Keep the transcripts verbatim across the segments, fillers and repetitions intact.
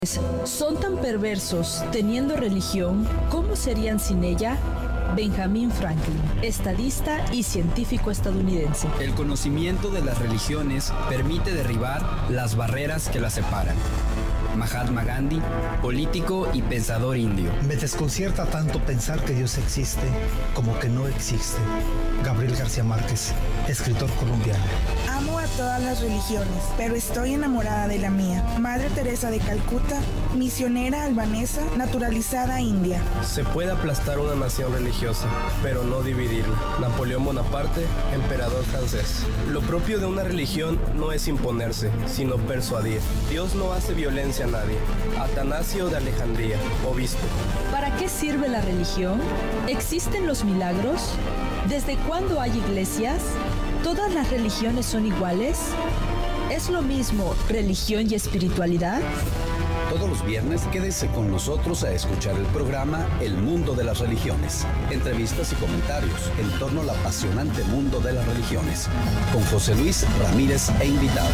¿Son tan perversos teniendo religión? ¿Cómo serían sin ella? Benjamin Franklin, estadista y científico estadounidense. El conocimiento de las religiones permite derribar las barreras que las separan. Mahatma Gandhi, político y pensador indio. Me desconcierta tanto pensar que Dios existe como que no existe. Gabriel García Márquez, escritor colombiano. Amo a todas las religiones, pero estoy enamorada de la mía. Madre Teresa de Calcuta, misionera albanesa, naturalizada india. Se puede aplastar una nación religiosa, pero no dividirla. Napoleón Bonaparte, emperador francés. Lo propio de una religión no es imponerse, sino persuadir. Dios no hace violencia a nadie. Atanasio de Alejandría, obispo. ¿Para qué sirve la religión? ¿Existen los milagros? ¿Desde cuándo hay iglesias? ¿Todas las religiones son iguales? ¿Es lo mismo religión y espiritualidad? Todos los viernes quédese con nosotros a escuchar el programa El Mundo de las Religiones. Entrevistas y comentarios en torno al apasionante mundo de las religiones. Con José Luis Ramírez e invitados.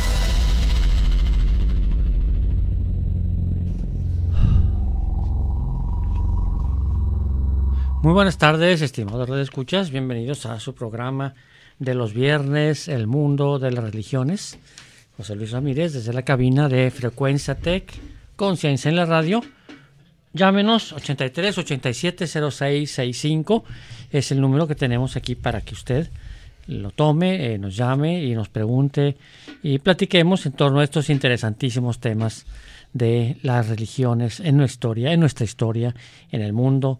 Muy buenas tardes, estimados radioescuchas. Bienvenidos a su programa de los viernes, El Mundo de las Religiones. José Luis Ramírez, desde la cabina de Frecuencia Tech, Conciencia en la Radio. Llámenos, ochenta y tres, ochenta y siete, cero seis sesenta y cinco. Es el número que tenemos aquí para que usted lo tome, eh, nos llame y nos pregunte y platiquemos en torno a estos interesantísimos temas de las religiones en nuestra historia, en nuestra historia, en el mundo.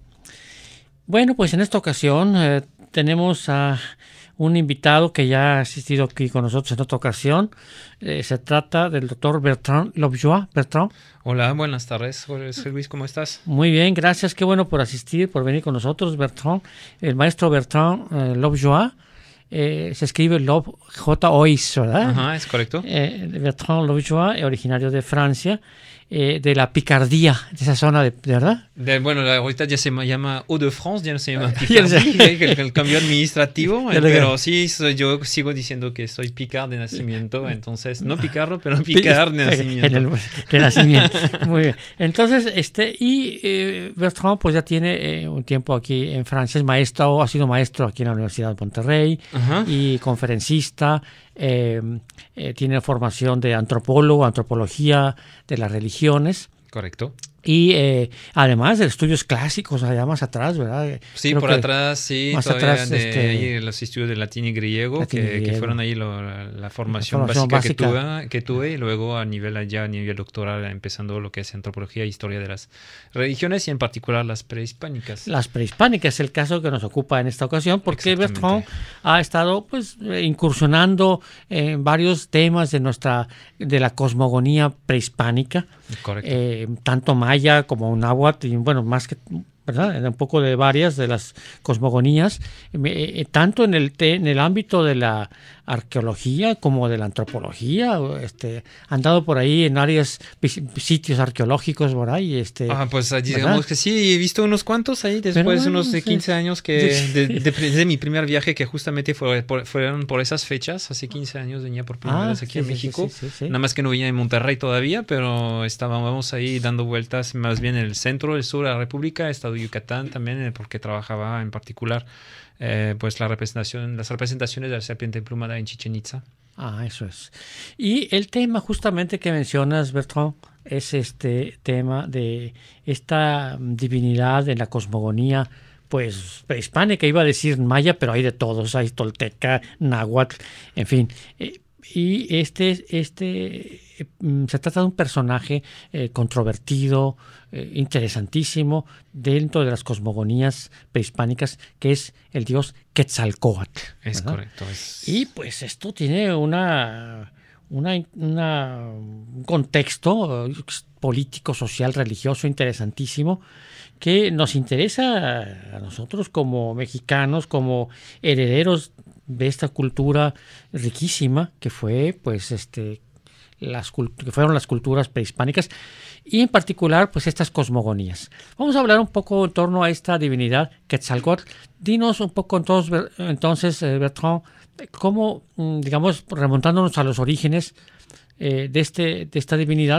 Bueno, pues en esta ocasión eh, tenemos a un invitado que ya ha asistido aquí con nosotros en otra ocasión. Eh, se trata del doctor Bertrand Lobjoie. Bertrand. Hola, buenas tardes. José Luis, ¿cómo estás? Muy bien, gracias. Qué bueno por asistir, por venir con nosotros, Bertrand. El maestro Bertrand eh, Lobjoie. Eh, se escribe Lob, J O I S, ¿verdad? Ajá, es correcto. Eh, Bertrand Lobjoie, originario de Francia. Eh, de la picardía, de esa zona, de, ¿de verdad? De, bueno, ahorita ya se llama Hauts-de-France, ya no se llama Picardía, el, el cambio administrativo, eh, pero sí, soy, yo sigo diciendo que soy picard de nacimiento, entonces, no picarro, pero picard de nacimiento. En el, de nacimiento, muy bien. Entonces, este, y eh, Bertrand pues ya tiene eh, un tiempo aquí en Francia, es maestro, ha sido maestro aquí en la Universidad de Monterrey, ajá, y conferencista. Eh, eh, tiene formación de antropólogo, antropología de las religiones. Correcto. Y eh, además de estudios clásicos, allá más atrás, ¿verdad? Sí, Creo por atrás, sí, más todavía atrás, de este, ahí los estudios de latín y griego, latín que, y griego. que fueron ahí lo, la, la, formación la formación básica, básica. Que, tuve, que tuve, y luego a nivel allá, a nivel doctoral, empezando lo que es antropología e historia de las religiones, y en particular las prehispánicas. Las prehispánicas es el caso que nos ocupa en esta ocasión, porque Bertrand ha estado pues incursionando en varios temas de nuestra, de la cosmogonía prehispánica. Correcto. Eh, tanto maya como náhuatl, y bueno, más que, ¿verdad? Un poco de varias de las cosmogonías, eh, tanto en el, te, en el ámbito de la arqueología como de la antropología. Este, han dado por ahí en áreas, sitios arqueológicos por ahí. Este, ah, pues digamos, ¿verdad? Que sí, he visto unos cuantos ahí después bueno, de unos sí. quince años que sí. de, de, de mi primer viaje, que justamente fue, por, fueron por esas fechas, hace quince años venía por primera ah, vez aquí sí, en sí, México, sí, sí, sí. Nada más que no venía en Monterrey todavía, pero estábamos ahí dando vueltas más bien en el centro, el sur de la República, estado de Yucatán también, porque trabajaba en particular eh, pues la representación, las representaciones de la serpiente emplumada en Chichén Itzá. Ah, eso es. Y el tema justamente que mencionas, Bertrand, es este tema de esta divinidad en la cosmogonía, pues prehispánica, iba a decir maya, pero hay de todos, hay tolteca, náhuatl, en fin. Eh, y este, este eh, se trata de un personaje eh, controvertido, eh, interesantísimo dentro de las cosmogonías prehispánicas, que es el dios Quetzalcóatl. Es ¿verdad? correcto. Es... Y pues esto tiene una, una, una, un contexto político, social, religioso interesantísimo, que nos interesa a nosotros como mexicanos, como herederos de esta cultura riquísima que fue, pues, este, las que fueron las culturas prehispánicas, y en particular, pues, estas cosmogonías. Vamos a hablar un poco en torno a esta divinidad Quetzalcóatl. Dinos un poco entonces, entonces Bertrand, cómo, digamos, remontándonos a los orígenes eh, de este, de esta divinidad,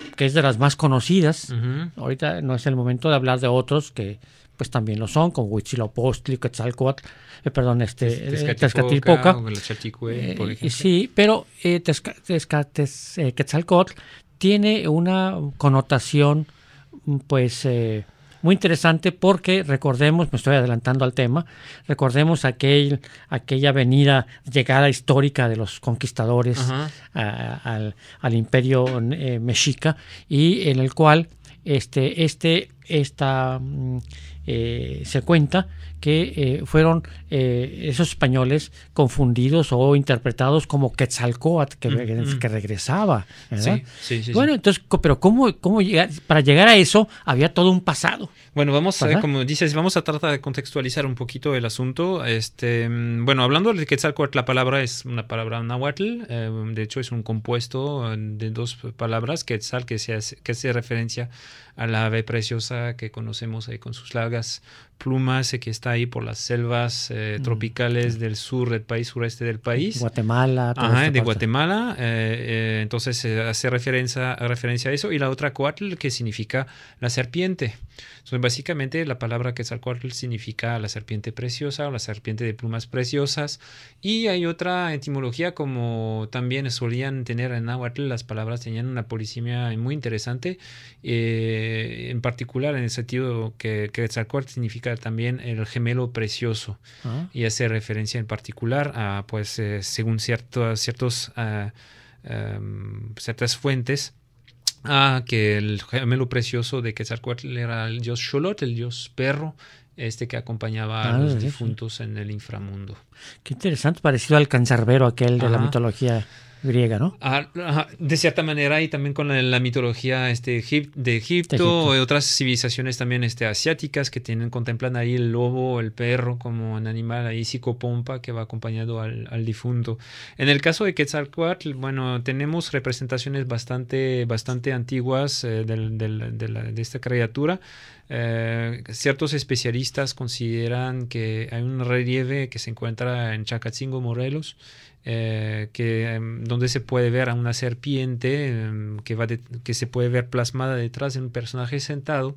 que es de las más conocidas. Ujú. Ahorita no es el momento de hablar de otros que pues también lo son, como Huitzilopochtli, Quetzalcóatl, eh, perdón, este, eh, Tezcatlipoca. o el Chalchicue, por Eh, ejemplo. sí, pero eh, Tezca- Tezca- Tez- eh, Quetzalcóatl tiene una connotación pues eh, muy interesante porque recordemos, me estoy adelantando al tema, recordemos aquel, aquella venida, llegada histórica de los conquistadores Ajá. a- al, al imperio eh, mexica, y en el cual este, este, esta, mm, eh, se cuenta que eh, fueron eh, esos españoles confundidos o interpretados como Quetzalcóatl, que, Mm, mm. que regresaba, ¿verdad? Sí, sí, sí, Bueno, sí. entonces, co- pero ¿cómo, cómo llegar? Para llegar a eso había todo un pasado. Bueno, vamos a, ¿Verdad? como dices, vamos a tratar de contextualizar un poquito el asunto. Este, mm, bueno, hablando de Quetzalcóatl, la palabra es una palabra náhuatl, eh, de hecho es un compuesto eh, de dos palabras, Quetzal, que, se hace, que hace referencia a la ave preciosa que conocemos ahí con sus largas plumas, eh, que está ahí por las selvas eh, Mm. tropicales del sur del país, sureste del país. Guatemala, toda Ajá, esta de parte. Guatemala, eh, eh, entonces eh, hace referencia, referencia a eso, y la otra Coatl, que significa la serpiente. Entonces, básicamente la palabra Quetzalcóatl significa la serpiente preciosa o la serpiente de plumas preciosas, y hay otra etimología, como también solían tener en náhuatl, las palabras tenían una polisemia muy interesante, eh, en particular en el sentido que Quetzalcóatl significa también el gemelo precioso. Ah. Y hace referencia en particular a, pues, eh, según ciertos, ciertos, uh, um, ciertas fuentes, a que el gemelo precioso de Quetzalcóatl era el dios Xolotl, el dios perro, este que acompañaba Ah, a los sí, sí. difuntos en el inframundo. Qué interesante, parecido al cancerbero aquel de la Ajá. mitología griega, ¿no? Ah, ajá, de cierta manera, y también con la, la mitología este, egip- de Egipto, De Egipto. y otras civilizaciones también este, asiáticas que tienen, contemplan ahí el lobo, el perro como un animal ahí psicopompa que va acompañado al, al difunto. En el caso de Quetzalcóatl, bueno, tenemos representaciones bastante, bastante antiguas eh, del, del, de, la, de esta criatura. Eh, ciertos especialistas consideran que hay un relieve que se encuentra en Chacatzingo, Morelos, Eh, que, um, donde se puede ver a una serpiente um, que, va de, que se puede ver plasmada detrás de un personaje sentado,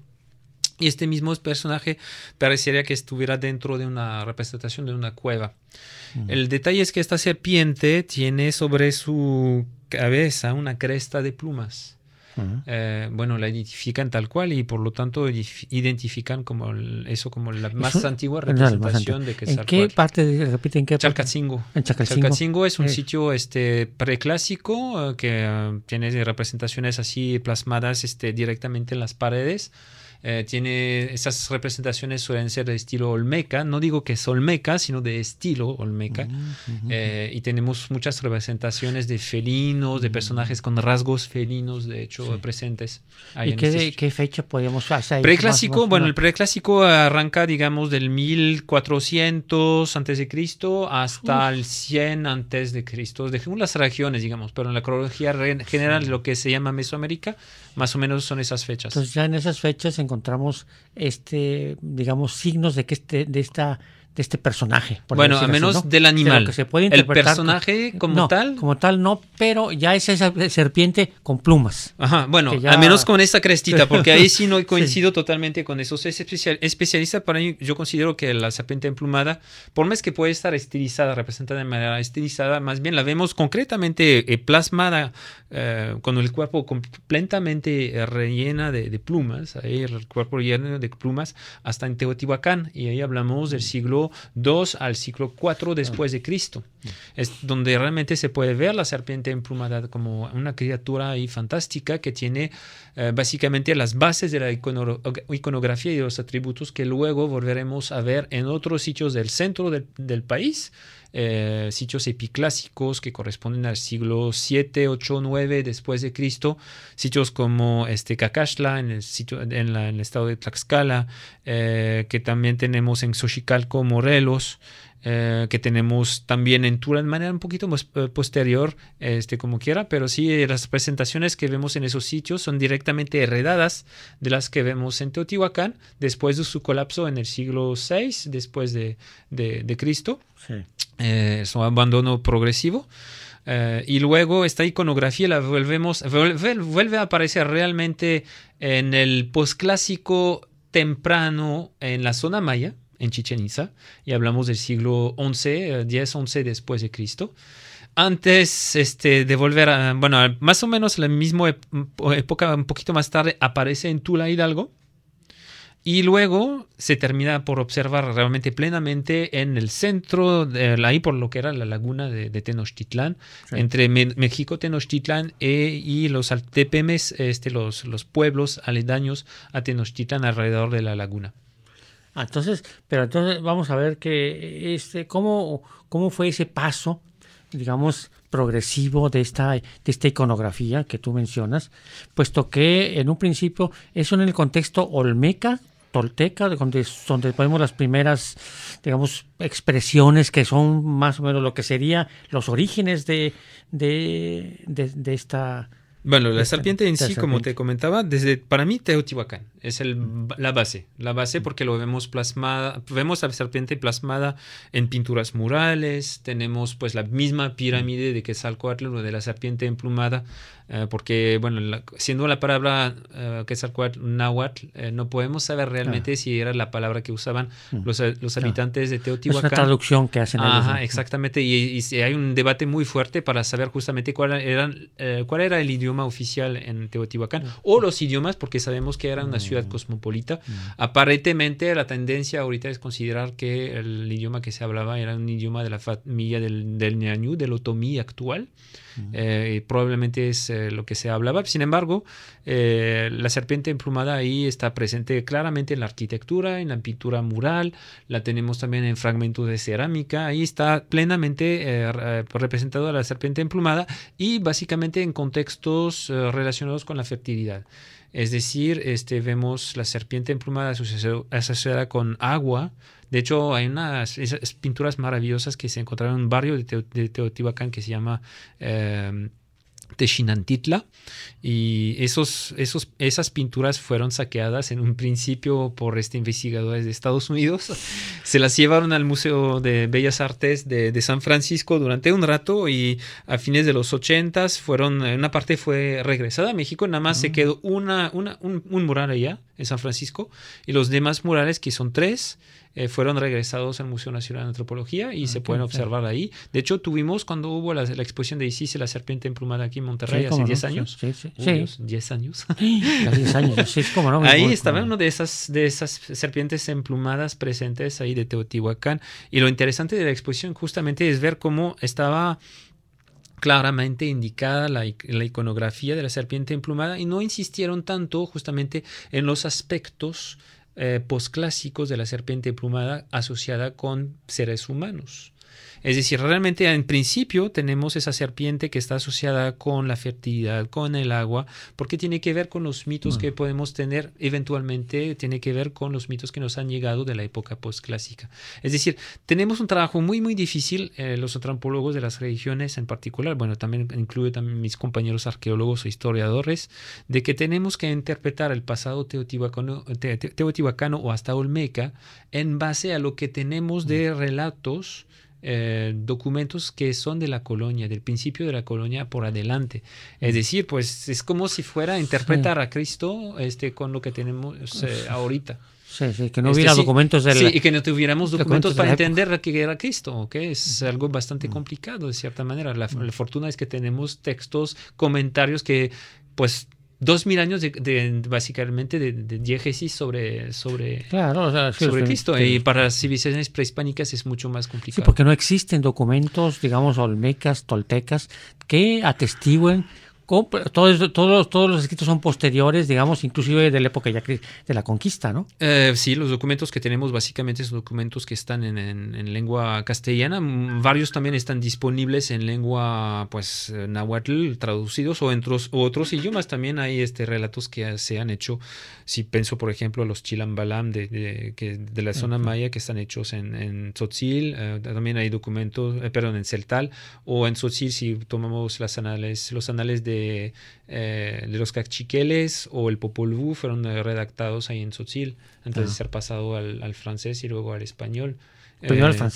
y este mismo personaje parecería que estuviera dentro de una representación de una cueva. Uh-huh. El detalle es que esta serpiente tiene sobre su cabeza una cresta de plumas. Uh-huh. Eh, bueno, la identifican tal cual, y por lo tanto identifican como el, eso como la más eso, antigua representación no, de Quetzalcóatl. ¿En qué parte? Repite, ¿en qué parte? Chalcatzingo. En Chalcatzingo. Chalcatzingo es un eh. sitio este, preclásico uh, que uh, tiene representaciones así plasmadas este, directamente en las paredes. Eh, tiene esas representaciones suelen ser de estilo olmeca, no digo que es olmeca, sino de estilo olmeca. Uh-huh. Eh, y tenemos muchas representaciones de felinos, de personajes con rasgos felinos, de hecho, sí. presentes. Ahí ¿Y en qué, este qué fecha podríamos hacer? Preclásico, más, más, bueno, no. El preclásico arranca, digamos, del mil cuatrocientos antes de Cristo hasta Uf. el cien antes de Cristo. Dejemos las regiones, digamos, pero en la cronología general de sí. lo que se llama Mesoamérica, más o menos son esas fechas. Entonces ya en esas fechas encontramos este, digamos, signos de que este, de esta, de este personaje. Bueno, al menos así, ¿no? Del animal. Que se puede el personaje con, como no, tal. Como tal no, pero ya es esa serpiente con plumas. Ajá, bueno, ya... al menos con esa crestita, porque ahí sí no coincido sí. totalmente con esos especial, especialistas. Para mí, yo considero que la serpiente emplumada, por más que puede estar estilizada, representada de manera estilizada, más bien la vemos concretamente eh, plasmada eh, con el cuerpo completamente eh, rellena de, de plumas, ahí el cuerpo lleno de plumas, hasta en Teotihuacán, y ahí hablamos del siglo dos al siglo cuatro después de Cristo. Es donde realmente se puede ver la serpiente emplumada como una criatura ahí fantástica que tiene eh, básicamente las bases de la icono iconografía y de los atributos que luego volveremos a ver en otros sitios del centro del, del país, eh, sitios epiclásicos que corresponden al siglo siete, ocho, nueve después de Cristo, sitios como este Cacaxtla en el, sitio, en, la, en el estado de Tlaxcala, eh, que también tenemos en Xochicalco, Morelos, Eh, que tenemos también en Tula de manera un poquito más eh, posterior, este, como quiera, pero sí eh, las presentaciones que vemos en esos sitios son directamente heredadas de las que vemos en Teotihuacán después de su colapso en el siglo seis después de, de, de Cristo. Sí. Eh, su abandono progresivo. Uh, y luego esta iconografía la volvemos, vuelve, vuelve a aparecer realmente en el posclásico temprano en la zona maya, en Chichén Itzá, y hablamos del siglo once, diez, once después de Cristo. Antes este, de volver a, bueno, más o menos la misma época, un poquito más tarde, aparece en Tula Hidalgo. Y luego se termina por observar realmente plenamente en el centro, de, ahí por lo que era la laguna de, de Tenochtitlán, sí. entre Me México, Tenochtitlán e, y los altepemes, este, los, los pueblos aledaños a Tenochtitlán alrededor de la laguna. Ah, entonces, pero entonces vamos a ver que este, cómo, cómo fue ese paso, digamos, progresivo de esta, de esta iconografía que tú mencionas, puesto que en un principio eso en el contexto olmeca, tolteca, donde, donde ponemos las primeras, digamos, expresiones que son más o menos lo que sería los orígenes de, de, de, de esta... Bueno, la serpiente en sí, como te comentaba, desde para mí Teotihuacán es el, la base, la base porque lo vemos plasmada, vemos a la serpiente plasmada en pinturas murales, tenemos pues la misma pirámide de Quetzalcóatl, lo de la serpiente emplumada, eh, porque bueno, la, siendo la palabra uh, Quetzalcóatl náhuatl, eh, no podemos saber realmente ah. si era la palabra que usaban los, los habitantes ah. de Teotihuacán. Es una traducción que hacen ellos. Ajá, exactamente, y, y hay un debate muy fuerte para saber justamente cuál, eran, eh, cuál era el idioma oficial en Teotihuacán, o los idiomas, porque sabemos que era una ciudad cosmopolita. Aparentemente la tendencia ahorita es considerar que el idioma que se hablaba era un idioma de la familia del, del ñañú, del otomí actual. Eh, y probablemente es eh, lo que se hablaba. Sin embargo, eh, la serpiente emplumada ahí está presente claramente en la arquitectura, en la pintura mural, la tenemos también en fragmentos de cerámica. Ahí está plenamente eh, representada la serpiente emplumada y básicamente en contextos eh, relacionados con la fertilidad. Es decir, este, vemos la serpiente emplumada asociada con agua. De hecho, hay unas esas pinturas maravillosas que se encontraron en un barrio de, Teo, de Teotihuacán que se llama eh, Texinantitla, y esos, esos, esas pinturas fueron saqueadas en un principio por este investigadores de Estados Unidos. Se las llevaron al Museo de Bellas Artes de, de San Francisco durante un rato y a fines de los ochentas fueron, una parte fue regresada a México, nada más uh-huh. se quedó una, una, un, un mural allá en San Francisco y los demás murales, que son tres, Eh, fueron regresados al Museo Nacional de Antropología y ah, se pueden observar sí. ahí. De hecho, tuvimos cuando hubo la, la exposición de Isis, la serpiente emplumada aquí en Monterrey, sí, hace diez no? años. Sí, sí. Uy, sí. Dios, diez años. diez años, sí, cómo no. Ahí voy, estaba como... uno de esas, de esas serpientes emplumadas presentes ahí de Teotihuacán. Y lo interesante de la exposición justamente es ver cómo estaba claramente indicada la, la iconografía de la serpiente emplumada y no insistieron tanto justamente en los aspectos Eh, posclásicos de la serpiente emplumada asociada con seres humanos. Es decir, realmente en principio tenemos esa serpiente que está asociada con la fertilidad, con el agua, porque tiene que ver con los mitos bueno. que podemos tener, eventualmente tiene que ver con los mitos que nos han llegado de la época postclásica. Es decir, tenemos un trabajo muy, muy difícil, eh, los antropólogos de las religiones en particular, bueno, también incluye también mis compañeros arqueólogos o historiadores, de que tenemos que interpretar el pasado teotihuacano, te, te, teotihuacano o hasta olmeca en base a lo que tenemos de relatos, Eh, documentos que son de la colonia, del principio de la colonia por adelante. Es decir, pues es como si fuera a interpretar sí. a Cristo este, con lo que tenemos eh, ahorita. Sí, sí, que no hubiera este, documentos de sí, la... Sí, y que no tuviéramos documentos, documentos para entender que era Cristo, que es algo bastante complicado de cierta manera. La, la fortuna es que tenemos textos, comentarios que, pues, dos mil años de, de básicamente de, de diégesis sobre, sobre, claro, o sea, sí, sobre sí, Cristo. sí. Y para las civilizaciones prehispánicas es mucho más complicado. Sí, porque no existen documentos, digamos, olmecas, toltecas, que atestiguen. Todos, todos, todos los escritos son posteriores, digamos, inclusive de la época ya de la conquista, ¿no? Eh, sí, los documentos que tenemos básicamente son documentos que están en, en, en lengua castellana. Varios también están disponibles en lengua, pues, náhuatl, traducidos, o en otros, o otros idiomas. También hay este, relatos que se han hecho. Si pienso, por ejemplo, los chilambalam de, de, de, de la zona uh-huh. maya que están hechos en, en tzotzil. Eh, también hay documentos, eh, perdón, en celtal, o en tzotzil si tomamos las anales, los anales de De, eh, de los cachiqueles o el Popol Vuh fueron eh, redactados ahí en tzotzil antes ah. de ser pasado al, al francés y luego al español. Primero eh, al francés.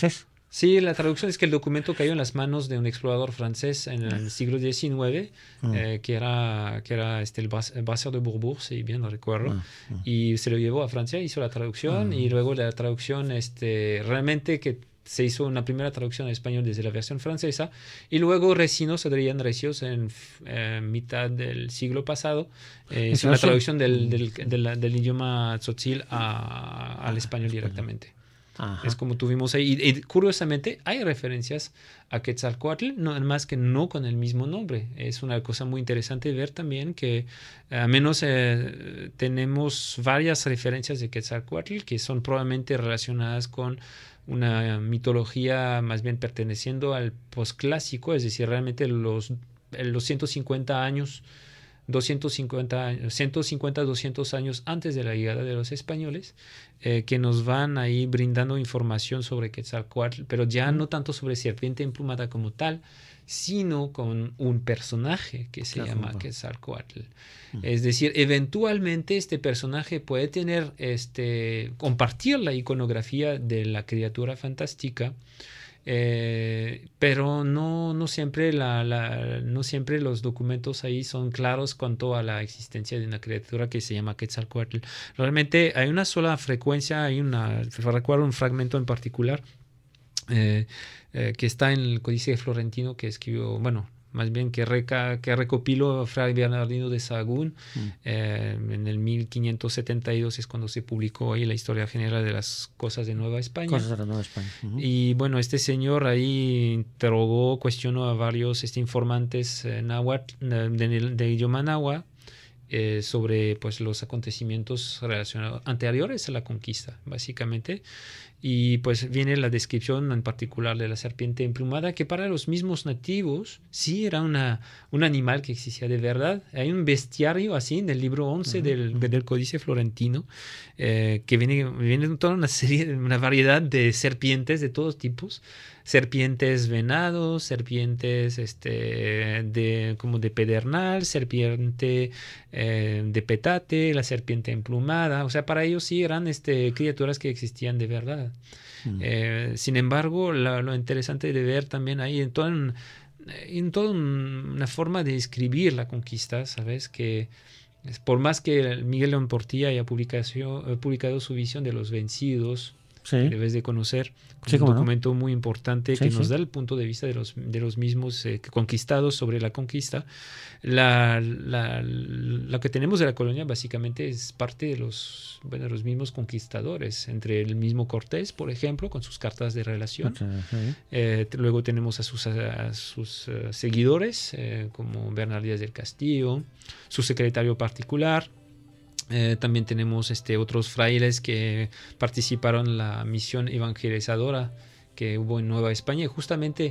Sí, la traducción es que el documento cayó en las manos de un explorador francés en el siglo diecinueve, mm. eh, que era, que era este, el Brasseur de Bourbourg, si bien no recuerdo, mm. Mm. y se lo llevó a Francia, hizo la traducción, mm. y luego la traducción, este, realmente que se hizo una primera traducción en español desde la versión francesa, y luego Recinos, Adrián Recios, en eh, mitad del siglo pasado, eh, hizo la traducción del, del, del, del idioma tzotzil a, al español directamente. Ajá. Es como tuvimos ahí. Y, y curiosamente hay referencias a Quetzalcóatl, no, más que no con el mismo nombre. Es una cosa muy interesante ver también que al menos eh, tenemos varias referencias de Quetzalcóatl que son probablemente relacionadas con una mitología más bien perteneciendo al posclásico, es decir, realmente los, los ciento cincuenta años doscientos cincuenta, ciento cincuenta, doscientos años antes de la llegada de los españoles, eh, que nos van ahí brindando información sobre Quetzalcóatl, pero ya no tanto sobre serpiente emplumada como tal, sino con un personaje que se claro, llama no. Quetzalcóatl. Uh-huh. Es decir, eventualmente este personaje puede tener, este, compartir la iconografía de la criatura fantástica, Eh, pero no, no, siempre la, la, no siempre los documentos ahí son claros cuanto a la existencia de una criatura que se llama Quetzalcóatl. Realmente hay una sola frecuencia, hay una, recuerdo un fragmento en particular eh, eh, que está en el Códice Florentino que escribió, bueno, más bien que, reca, que recopiló Fray Bernardino de Sahagún mm. eh, en el mil quinientos setenta y dos es cuando se publicó ahí la historia general de las cosas de Nueva España. Cosas de la Nueva España. Uh-huh. Y bueno, este señor ahí interrogó, cuestionó a varios este, informantes eh, náhuatl, de, de, de idioma náhuatl eh, sobre pues, los acontecimientos relacionados anteriores a la conquista, básicamente. Y pues viene la descripción en particular de la serpiente emplumada, que para los mismos nativos sí era una, un animal que existía de verdad. Hay un bestiario así en el libro once uh-huh. del, del Códice Florentino, eh, que viene, viene toda una serie, una variedad de serpientes de todos tipos. Serpientes venados, serpientes este, de, como de pedernal, serpiente eh, de petate, la serpiente emplumada. O sea, para ellos sí eran este, criaturas que existían de verdad. Mm. Eh, sin embargo, la, lo interesante de ver también ahí en toda, un, en toda un, una forma de escribir la conquista, ¿sabes? Que por más que Miguel León Portilla haya publicado, publicado su visión de los vencidos, sí. que debes de conocer, sí, un documento no? muy importante sí, que nos sí. da el punto de vista de los, de los mismos eh, conquistados sobre la conquista. La, la, lo que tenemos de la colonia básicamente es parte de los, bueno, de los mismos conquistadores, entre el mismo Cortés, por ejemplo, con sus cartas de relación. Sí. Eh, luego tenemos a sus, a sus uh, seguidores, eh, como Bernal Díaz del Castillo, su secretario particular. Eh, también tenemos este, otros frailes que participaron en la misión evangelizadora que hubo en Nueva España. Y justamente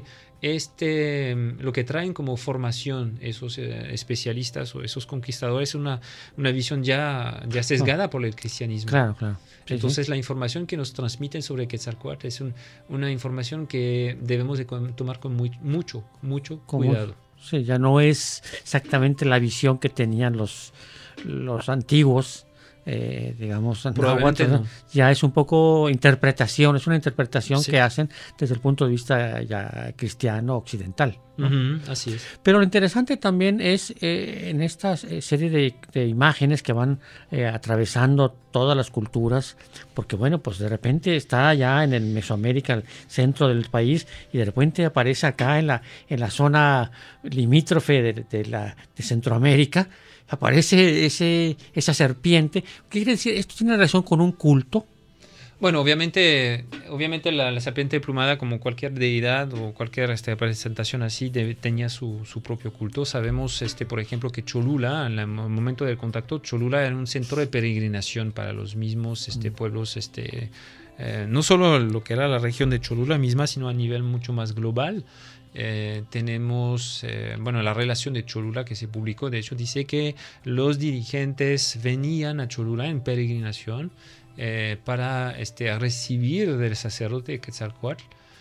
este, lo que traen como formación esos eh, especialistas o esos conquistadores es una, una visión ya, ya sesgada oh. por el cristianismo. Claro, claro. Sí, Entonces sí. la información que nos transmiten sobre Quetzalcóatl es un, una información que debemos de tomar con muy, mucho, mucho cuidado. Sí, ya no es exactamente la visión que tenían los los antiguos, eh, digamos, náhuatl, no. ya es un poco interpretación, es una interpretación sí. que hacen desde el punto de vista ya cristiano occidental, ¿no? Uh-huh, así es. Pero lo interesante también es eh, en esta serie de, de imágenes que van eh, atravesando todas las culturas, porque bueno, pues de repente está ya en el Mesoamérica, el centro del país, y de repente aparece acá en la, en la zona limítrofe de, de, la, de Centroamérica, aparece ese, esa serpiente. ¿Qué quiere decir? ¿Esto tiene relación con un culto? Bueno, obviamente, obviamente la, la serpiente emplumada, como cualquier deidad o cualquier este, representación así, de, tenía su, su propio culto. Sabemos, este, por ejemplo, que Cholula, en el momento del contacto, Cholula era un centro de peregrinación para los mismos este, pueblos, este, eh, no solo lo que era la región de Cholula misma, sino a nivel mucho más global. Eh, tenemos eh, bueno, la relación de Cholula que se publicó, de hecho dice que los dirigentes venían a Cholula en peregrinación eh, para este, recibir del sacerdote Quetzalcóatl,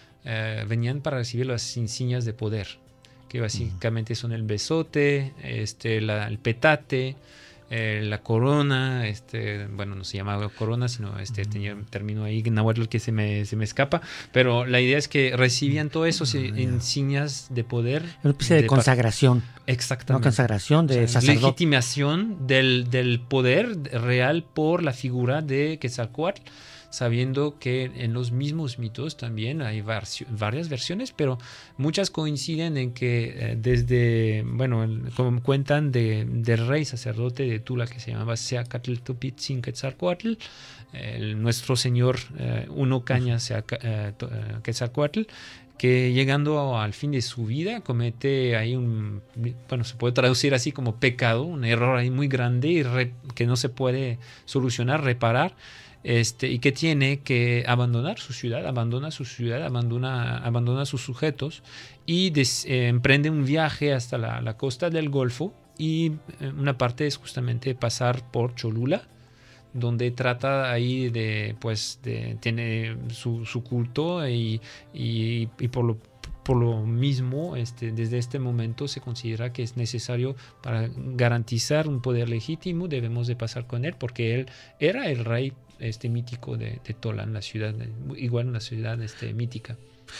eh, venían para recibir las insignias de poder, que básicamente son el besote, este, la, el petate, eh, la corona, este, bueno, no se llamaba corona, sino este, tenía un término ahí, náhuatl, que se me, se me escapa, pero la idea es que recibían todas esas insignias de poder. Una especie de, de consagración. Exactamente. Una consagración de o sea, sacerdote. Legitimación del, del poder real por la figura de Quetzalcóatl, sabiendo que en los mismos mitos también hay varias versiones, pero muchas coinciden en que eh, desde, bueno, el, como cuentan de, del rey sacerdote de Tula que se llamaba Seacatl-Topitzin Quetzalcóatl, el, nuestro señor eh, Uno Caña eh, Quetzalcóatl, que llegando al fin de su vida comete ahí un, bueno, se puede traducir así como pecado, un error ahí muy grande y re, que no se puede solucionar, reparar, este, y que tiene que abandonar su ciudad, abandona su ciudad, abandona, abandona sus sujetos y des, eh, emprende un viaje hasta la, la costa del Golfo, y eh, una parte es justamente pasar por Cholula, donde trata ahí de, pues, de, tiene su, su culto y, y, y por lo por lo mismo, este, desde este momento se considera que es necesario para garantizar un poder legítimo, debemos de pasar con él, porque él era el rey este, mítico de, de Tolan, la ciudad, igual una ciudad este, mítica.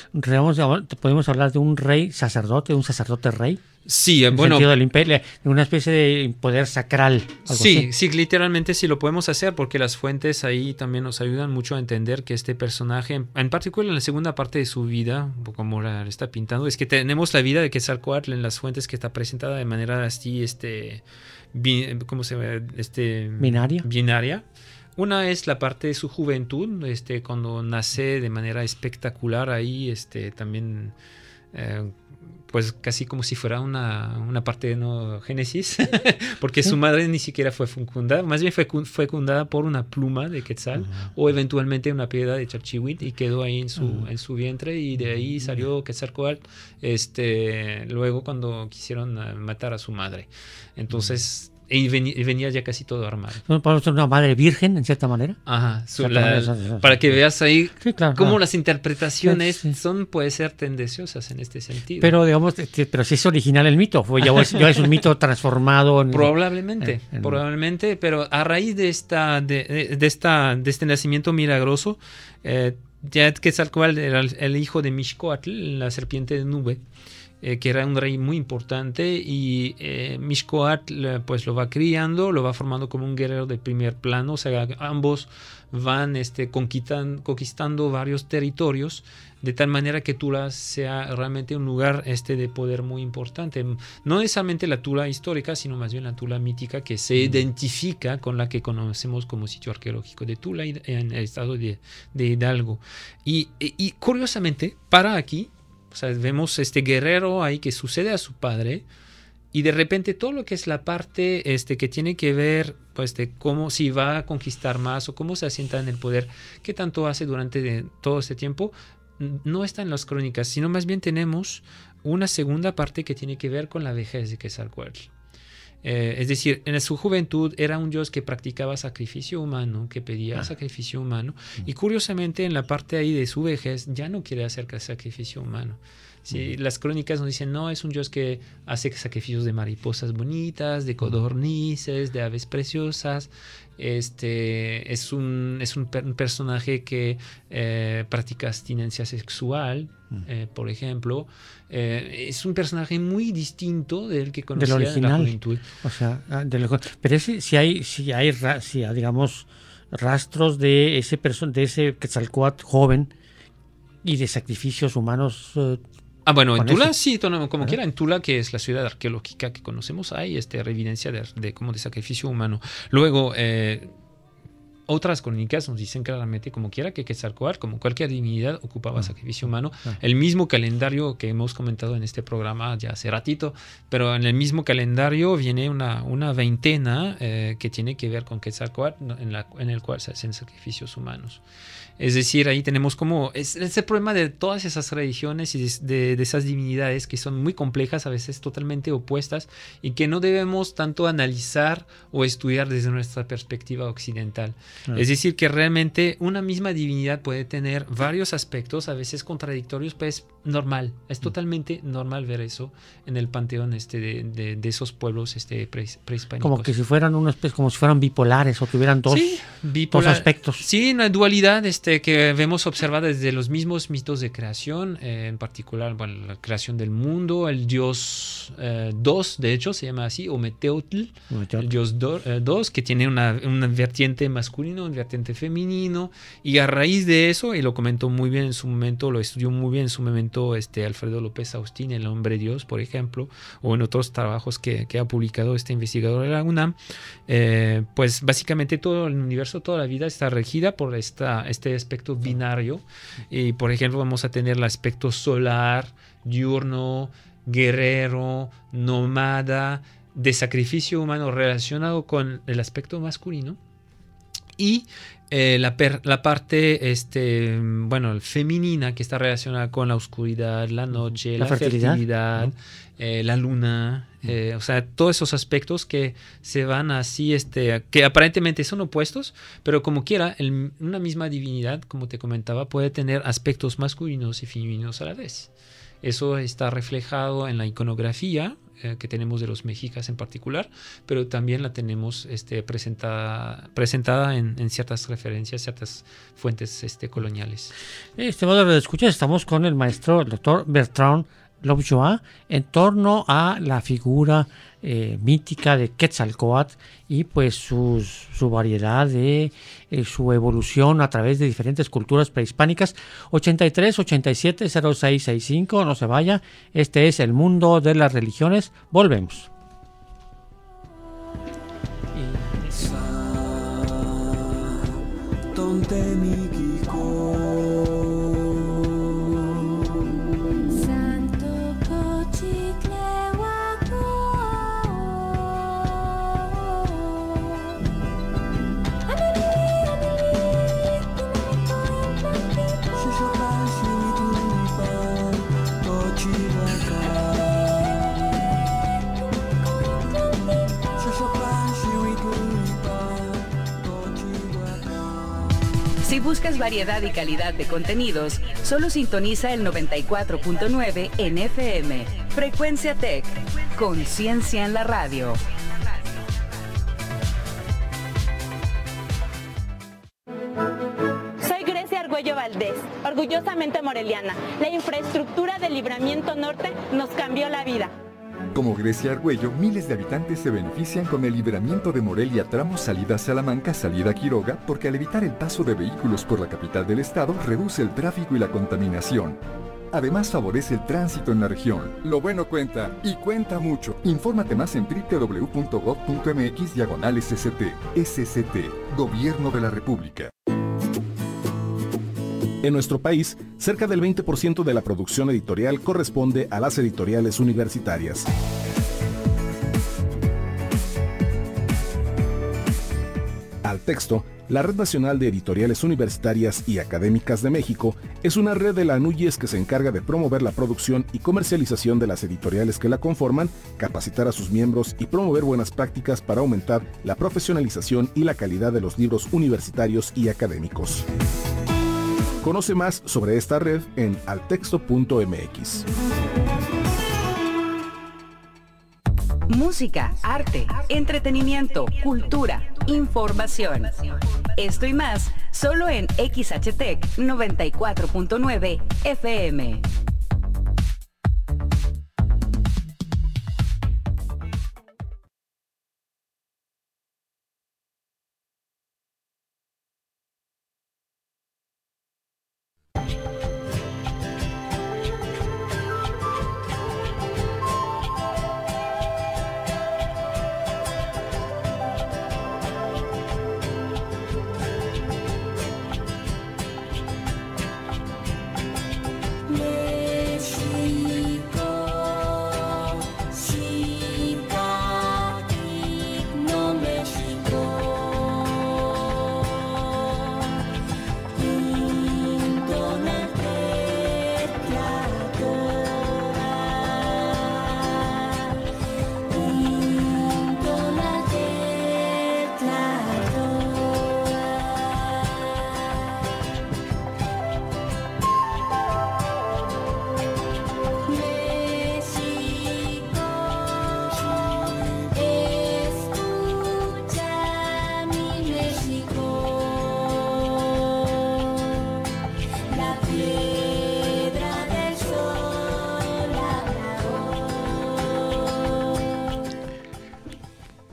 ¿Podemos hablar de un rey sacerdote, de un sacerdote rey? Sí, en bueno. En sentido del imperio, de una especie de poder sacral. Algo sí, así. sí, literalmente sí lo podemos hacer, porque las fuentes ahí también nos ayudan mucho a entender que este personaje, en particular en la segunda parte de su vida, como la está pintando, es que tenemos la vida de Quetzalcóatl en las fuentes que está presentada de manera así, este, ¿cómo se llama? Este, binaria. Binaria. Una es la parte de su juventud, este, cuando nace de manera espectacular ahí, este, también, eh, pues casi como si fuera una, una parte de no Génesis, porque ¿sí? Su madre ni siquiera fue fecundada, más bien fue fecundada por una pluma de Quetzal, uh-huh. o eventualmente una piedra de Chalchihuit, y quedó ahí en su, uh-huh. en su vientre, y de ahí salió Quetzalcóatl, este, luego cuando quisieron matar a su madre. Entonces... Uh-huh. Y venía ya casi todo armado. ¿Podemos ser una madre virgen, en cierta manera? Ajá. Su, la, manera, para que veas ahí sí, claro, cómo claro. las interpretaciones sí, sí. son, puede ser tendenciosas en este sentido. Pero, digamos, pero si es original el mito, fue, ya, es, ya es un mito transformado. En, probablemente, en, en, probablemente, pero a raíz de, esta, de, de, esta, de este nacimiento milagroso, eh, ya Quetzalcóatl era el, el hijo de Mixcoatl, la serpiente de nube, Eh, que era un rey muy importante, y eh, Mixcoatl pues lo va criando, lo va formando como un guerrero de primer plano, o sea, ambos van este, conquistan, conquistando varios territorios, de tal manera que Tula sea realmente un lugar este, de poder muy importante. No necesariamente la Tula histórica, sino más bien la Tula mítica, que se mm. identifica con la que conocemos como sitio arqueológico de Tula en el estado de, de Hidalgo. Y, y, y curiosamente, para aquí, o sea, vemos este guerrero ahí que sucede a su padre, y de repente todo lo que es la parte este, que tiene que ver pues, de cómo si va a conquistar más o cómo se asienta en el poder, qué tanto hace durante de, todo este tiempo, no está en las crónicas, sino más bien tenemos una segunda parte que tiene que ver con la vejez de Quetzalcóatl. Eh, es decir, en su juventud era un dios que practicaba sacrificio humano, que pedía ah. sacrificio humano, y curiosamente en la parte ahí de su vejez ya no quiere hacer sacrificio humano. Sí, uh-huh. Las crónicas nos dicen, no, es un dios que hace sacrificios de mariposas bonitas, de codornices, de aves preciosas. Este, es un, es un, per, un personaje que eh, practica abstinencia sexual, uh-huh. eh, por ejemplo. Eh, es un personaje muy distinto del que conocía del original, en la juventud. O sea, del, pero ese, si hay, si hay, si hay, digamos, rastros de ese person, de ese Quetzalcóatl joven y de sacrificios humanos. Eh, Ah, bueno, en Tula eso. sí, como ¿Eh? quiera, en Tula, que es la ciudad arqueológica que conocemos, hay este, evidencia de, de, como de sacrificio humano. Luego, eh, otras crónicas nos dicen claramente, como quiera, que Quetzalcóatl, como cualquier divinidad, ocupaba ah, sacrificio humano. Ah. El mismo calendario que hemos comentado en este programa ya hace ratito, pero en el mismo calendario viene una, una veintena eh, que tiene que ver con Quetzalcóatl, en, la, en el cual se hacen sacrificios humanos. Es decir, ahí tenemos como es, es el problema de todas esas religiones y de, de, de esas divinidades que son muy complejas, a veces totalmente opuestas, y que no debemos tanto analizar o estudiar desde nuestra perspectiva occidental, Claro. Es decir, que realmente una misma divinidad puede tener varios aspectos, a veces contradictorios, pues normal. Es totalmente normal ver eso en el panteón este de, de, de esos pueblos este pre, prehispánicos. Como que si fueran una especie, como si fueran bipolares o tuvieran dos, sí, bipolar, dos aspectos. Sí, una dualidad este, que vemos observada desde los mismos mitos de creación, eh, en particular bueno, la creación del mundo, el dios eh, dos, de hecho, se llama así, Ometeotl, el dios do, eh, dos, que tiene una, una vertiente masculina, un vertiente femenino, y a raíz de eso, y lo comentó muy bien en su momento, lo estudió muy bien en su momento este Alfredo López Austin, El hombre Dios, por ejemplo, o en otros trabajos que, que ha publicado este investigador de la UNAM, eh, pues básicamente todo el universo, toda la vida está regida por esta, este aspecto binario, y por ejemplo vamos a tener el aspecto solar, diurno, guerrero, nómada, de sacrificio humano relacionado con el aspecto masculino, y eh, la, per, la parte este, bueno, femenina que está relacionada con la oscuridad, la noche, la, la fertilidad, fertilidad ¿no? eh, la luna, eh, o sea, todos esos aspectos que se van así, este, que aparentemente son opuestos, pero como quiera, el, una misma divinidad, como te comentaba, puede tener aspectos masculinos y femeninos a la vez. Eso está reflejado en la iconografía eh, que tenemos de los mexicas en particular, pero también la tenemos este, presentada, presentada en, en ciertas referencias, ciertas fuentes este, coloniales. Este modo de escuchar, estamos con el maestro, el doctor Bertrand Lovejoy, en torno a la figura eh, mítica de Quetzalcóatl y pues sus, su variedad de eh, su evolución a través de diferentes culturas prehispánicas. Ochenta y tres, ochenta y siete, cero seis sesenta y cinco, no se vaya. Este es El Mundo de las Religiones. Volvemos. Si buscas variedad y calidad de contenidos, solo sintoniza el noventa y cuatro punto nueve en F M. Frecuencia Tech. Conciencia en la radio. Soy Grecia Argüello Valdés, orgullosamente moreliana. La infraestructura del Libramiento Norte nos cambió la vida. Como Grecia Argüello, miles de habitantes se benefician con el libramiento de Morelia tramo salida Salamanca, salida Quiroga, porque al evitar el paso de vehículos por la capital del estado, reduce el tráfico y la contaminación. Además, favorece el tránsito en la región. Lo bueno cuenta, y cuenta mucho. Infórmate más en doble u doble u doble u punto gob punto m x diagonal S C T. S C T, Gobierno de la República. En nuestro país, cerca del veinte por ciento de la producción editorial corresponde a las editoriales universitarias. Altexto, la Red Nacional de Editoriales Universitarias y Académicas de México, es una red de la ANUYES que se encarga de promover la producción y comercialización de las editoriales que la conforman, capacitar a sus miembros y promover buenas prácticas para aumentar la profesionalización y la calidad de los libros universitarios y académicos. Conoce más sobre esta red en altexto punto m x. Música, arte, entretenimiento, cultura, información. Esto y más, solo en X H T E C noventa y cuatro punto nueve F M. Yeah.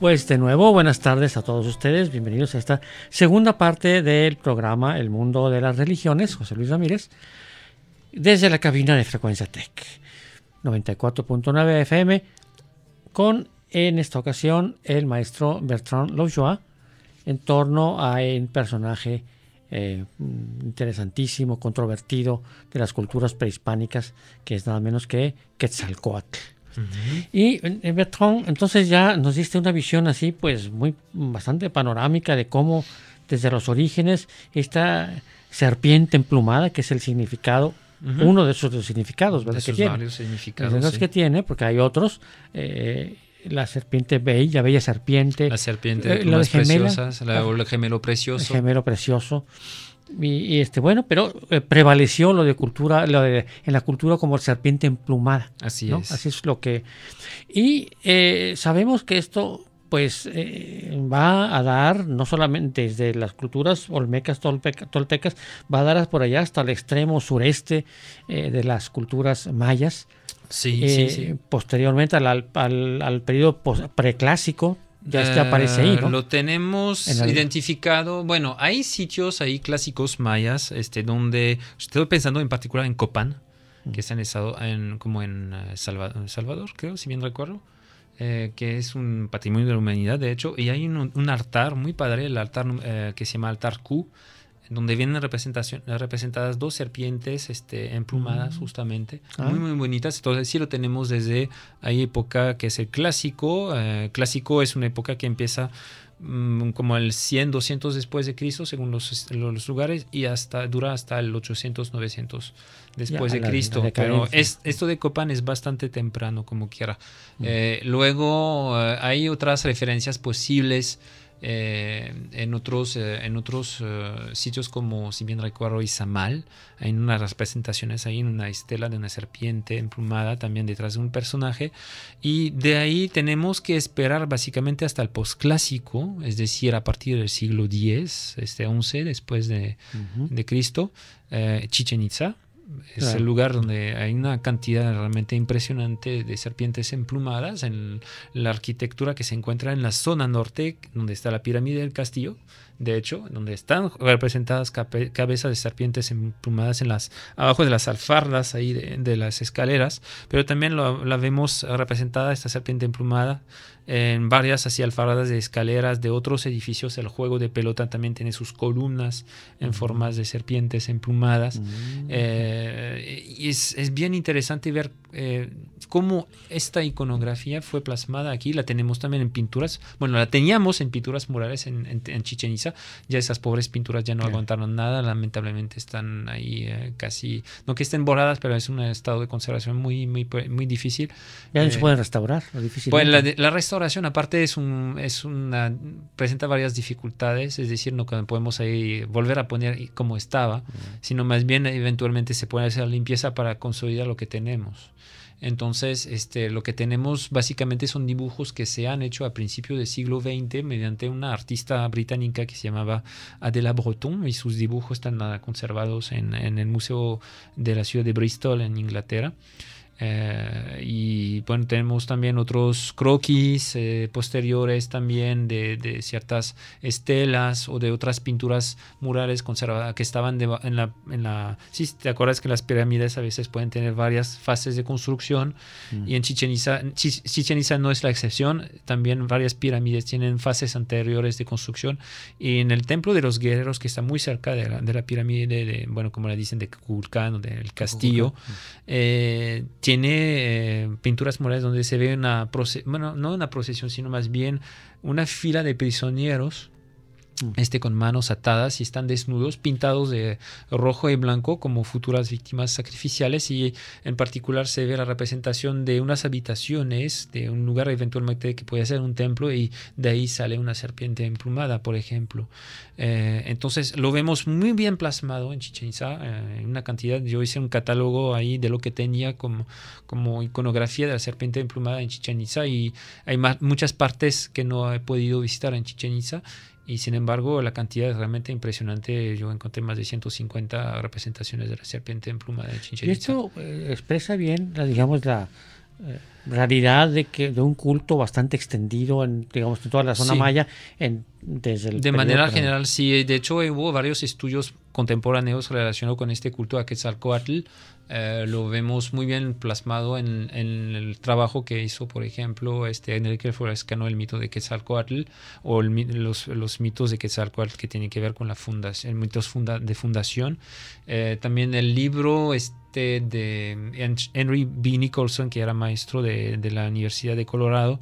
Pues de nuevo, buenas tardes a todos ustedes. Bienvenidos a esta segunda parte del programa El Mundo de las Religiones. José Luis Ramírez, desde la cabina de Frecuencia Tech noventa y cuatro punto nueve F M, con en esta ocasión el maestro Bertrand Laujoie, en torno a un personaje eh, interesantísimo, controvertido de las culturas prehispánicas, que es nada menos que Quetzalcóatl. Uh-huh. Y eh, Bertrand, entonces ya nos diste una visión así, pues muy bastante panorámica de cómo desde los orígenes esta serpiente emplumada, que es el significado, uh-huh. uno de sus significados, ¿verdad? De que sus tiene. varios significados, los sí. que tiene, porque hay otros. Eh, la serpiente bella, bella serpiente. La serpiente eh, la más gemela, preciosa, la, o el gemelo precioso. El gemelo precioso. Y, y este bueno, pero eh, prevaleció lo de cultura, lo de en la cultura como serpiente emplumada. Así ¿no? es. Así es lo que. Y eh, sabemos que esto, pues, eh, va a dar no solamente desde las culturas olmecas, tolpeca, toltecas, va a dar por allá hasta el extremo sureste eh, de las culturas mayas. Sí, eh, sí, sí. Posteriormente al, al, al periodo preclásico. Ya, eh, ya aparece ahí, ¿no? Lo tenemos el... identificado. Bueno, hay sitios ahí clásicos mayas, este, donde estoy pensando en particular en Copán, mm. que está en estado, en, como en uh, Salvador, Salvador, creo, si bien recuerdo, eh, que es un patrimonio de la humanidad, de hecho, y hay un, un altar muy padre, el altar eh, que se llama altar Q, donde vienen representación, representadas dos serpientes este, emplumadas, mm. justamente, ah. muy, muy bonitas. Entonces sí lo tenemos desde ahí época que es el clásico. Eh, clásico es una época que empieza mm, como el cien, doscientos después de Cristo, según los, los lugares, y hasta dura hasta el ochocientos, novecientos después ya, de la, Cristo. La Pero es, esto de Copán es bastante temprano, como quiera. Mm. Eh, luego eh, hay otras referencias posibles Eh, en otros, eh, en otros uh, sitios como, si bien recuerdo, Izamal, hay unas representaciones ahí en una estela de una serpiente emplumada también detrás de un personaje, y de ahí tenemos que esperar básicamente hasta el posclásico, es decir, a partir del siglo diez, este once después de, uh-huh. de Cristo, eh, Chichén Itzá. Es claro. el lugar donde hay una cantidad realmente impresionante de serpientes emplumadas en la arquitectura que se encuentra en la zona norte, donde está la pirámide del castillo, de hecho, donde están representadas cabe- cabezas de serpientes emplumadas en las, abajo de las alfardas ahí de, de las escaleras, pero también lo, la vemos representada, esta serpiente emplumada, en varias así alfaradas de escaleras de otros edificios. El juego de pelota también tiene sus columnas en uh-huh. formas de serpientes emplumadas. Uh-huh. Eh, y es, es bien interesante ver eh, cómo esta iconografía fue plasmada aquí. La tenemos también en pinturas. Bueno, la teníamos en pinturas murales en, en, en Chichén Itzá. Ya esas pobres pinturas ya no yeah. aguantaron nada. Lamentablemente están ahí eh, casi, no que estén borradas, pero es un estado de conservación muy, muy, muy difícil. Ya no eh, se pueden restaurar. Difícilmente. Pues la, la restauración restauración aparte es un es una presenta varias dificultades, es decir, no podemos ahí volver a poner como estaba, uh-huh. sino más bien eventualmente se puede hacer limpieza para consolidar lo que tenemos. Entonces, este, lo que tenemos básicamente son dibujos que se han hecho a principios del siglo veinte mediante una artista británica que se llamaba Adela Breton, y sus dibujos están conservados en, en el Museo de la Ciudad de Bristol en Inglaterra. Eh, y bueno, tenemos también otros croquis eh, posteriores también de, de ciertas estelas o de otras pinturas murales conservadas que estaban de, en la en la sí, te acuerdas que las pirámides a veces pueden tener varias fases de construcción mm. y en Chichén Itzá, Chichén Itzá no es la excepción, también varias pirámides tienen fases anteriores de construcción, y en el templo de los guerreros, que está muy cerca de la, de la pirámide de, de, bueno, como la dicen, de Kukulcán o del castillo, eh, tiene eh, pinturas murales donde se ve una procesión, bueno, no una procesión, sino más bien una fila de prisioneros este con manos atadas y están desnudos, pintados de rojo y blanco como futuras víctimas sacrificiales, y en particular se ve la representación de unas habitaciones de un lugar eventualmente que puede ser un templo, y de ahí sale una serpiente emplumada, por ejemplo. Eh, entonces lo vemos muy bien plasmado en Chichén Itzá, eh, en una cantidad. Yo hice un catálogo ahí de lo que tenía como, como iconografía de la serpiente emplumada en Chichén Itzá, y hay más, muchas partes que no he podido visitar en Chichén Itzá. Y sin embargo, la cantidad es realmente impresionante. Yo encontré más de ciento cincuenta representaciones de la serpiente emplumada de Chichén Itzá. Y esto eh, expresa bien, la, digamos, la, eh, realidad de que de un culto bastante extendido en, digamos, en toda la zona sí. maya, en, desde el de manera periodo, general, sí. De hecho, hubo varios estudios contemporáneos relacionados con este culto a Quetzalcóatl. Eh, lo vemos muy bien plasmado en, en el trabajo que hizo, por ejemplo, este Enrique Florescano, el mito de Quetzalcóatl, o el, los, los mitos de Quetzalcóatl que tienen que ver con la fundación, mitos funda, de fundación. Eh, también el libro este de Henry B. Nicholson, que era maestro de, de la Universidad de Colorado,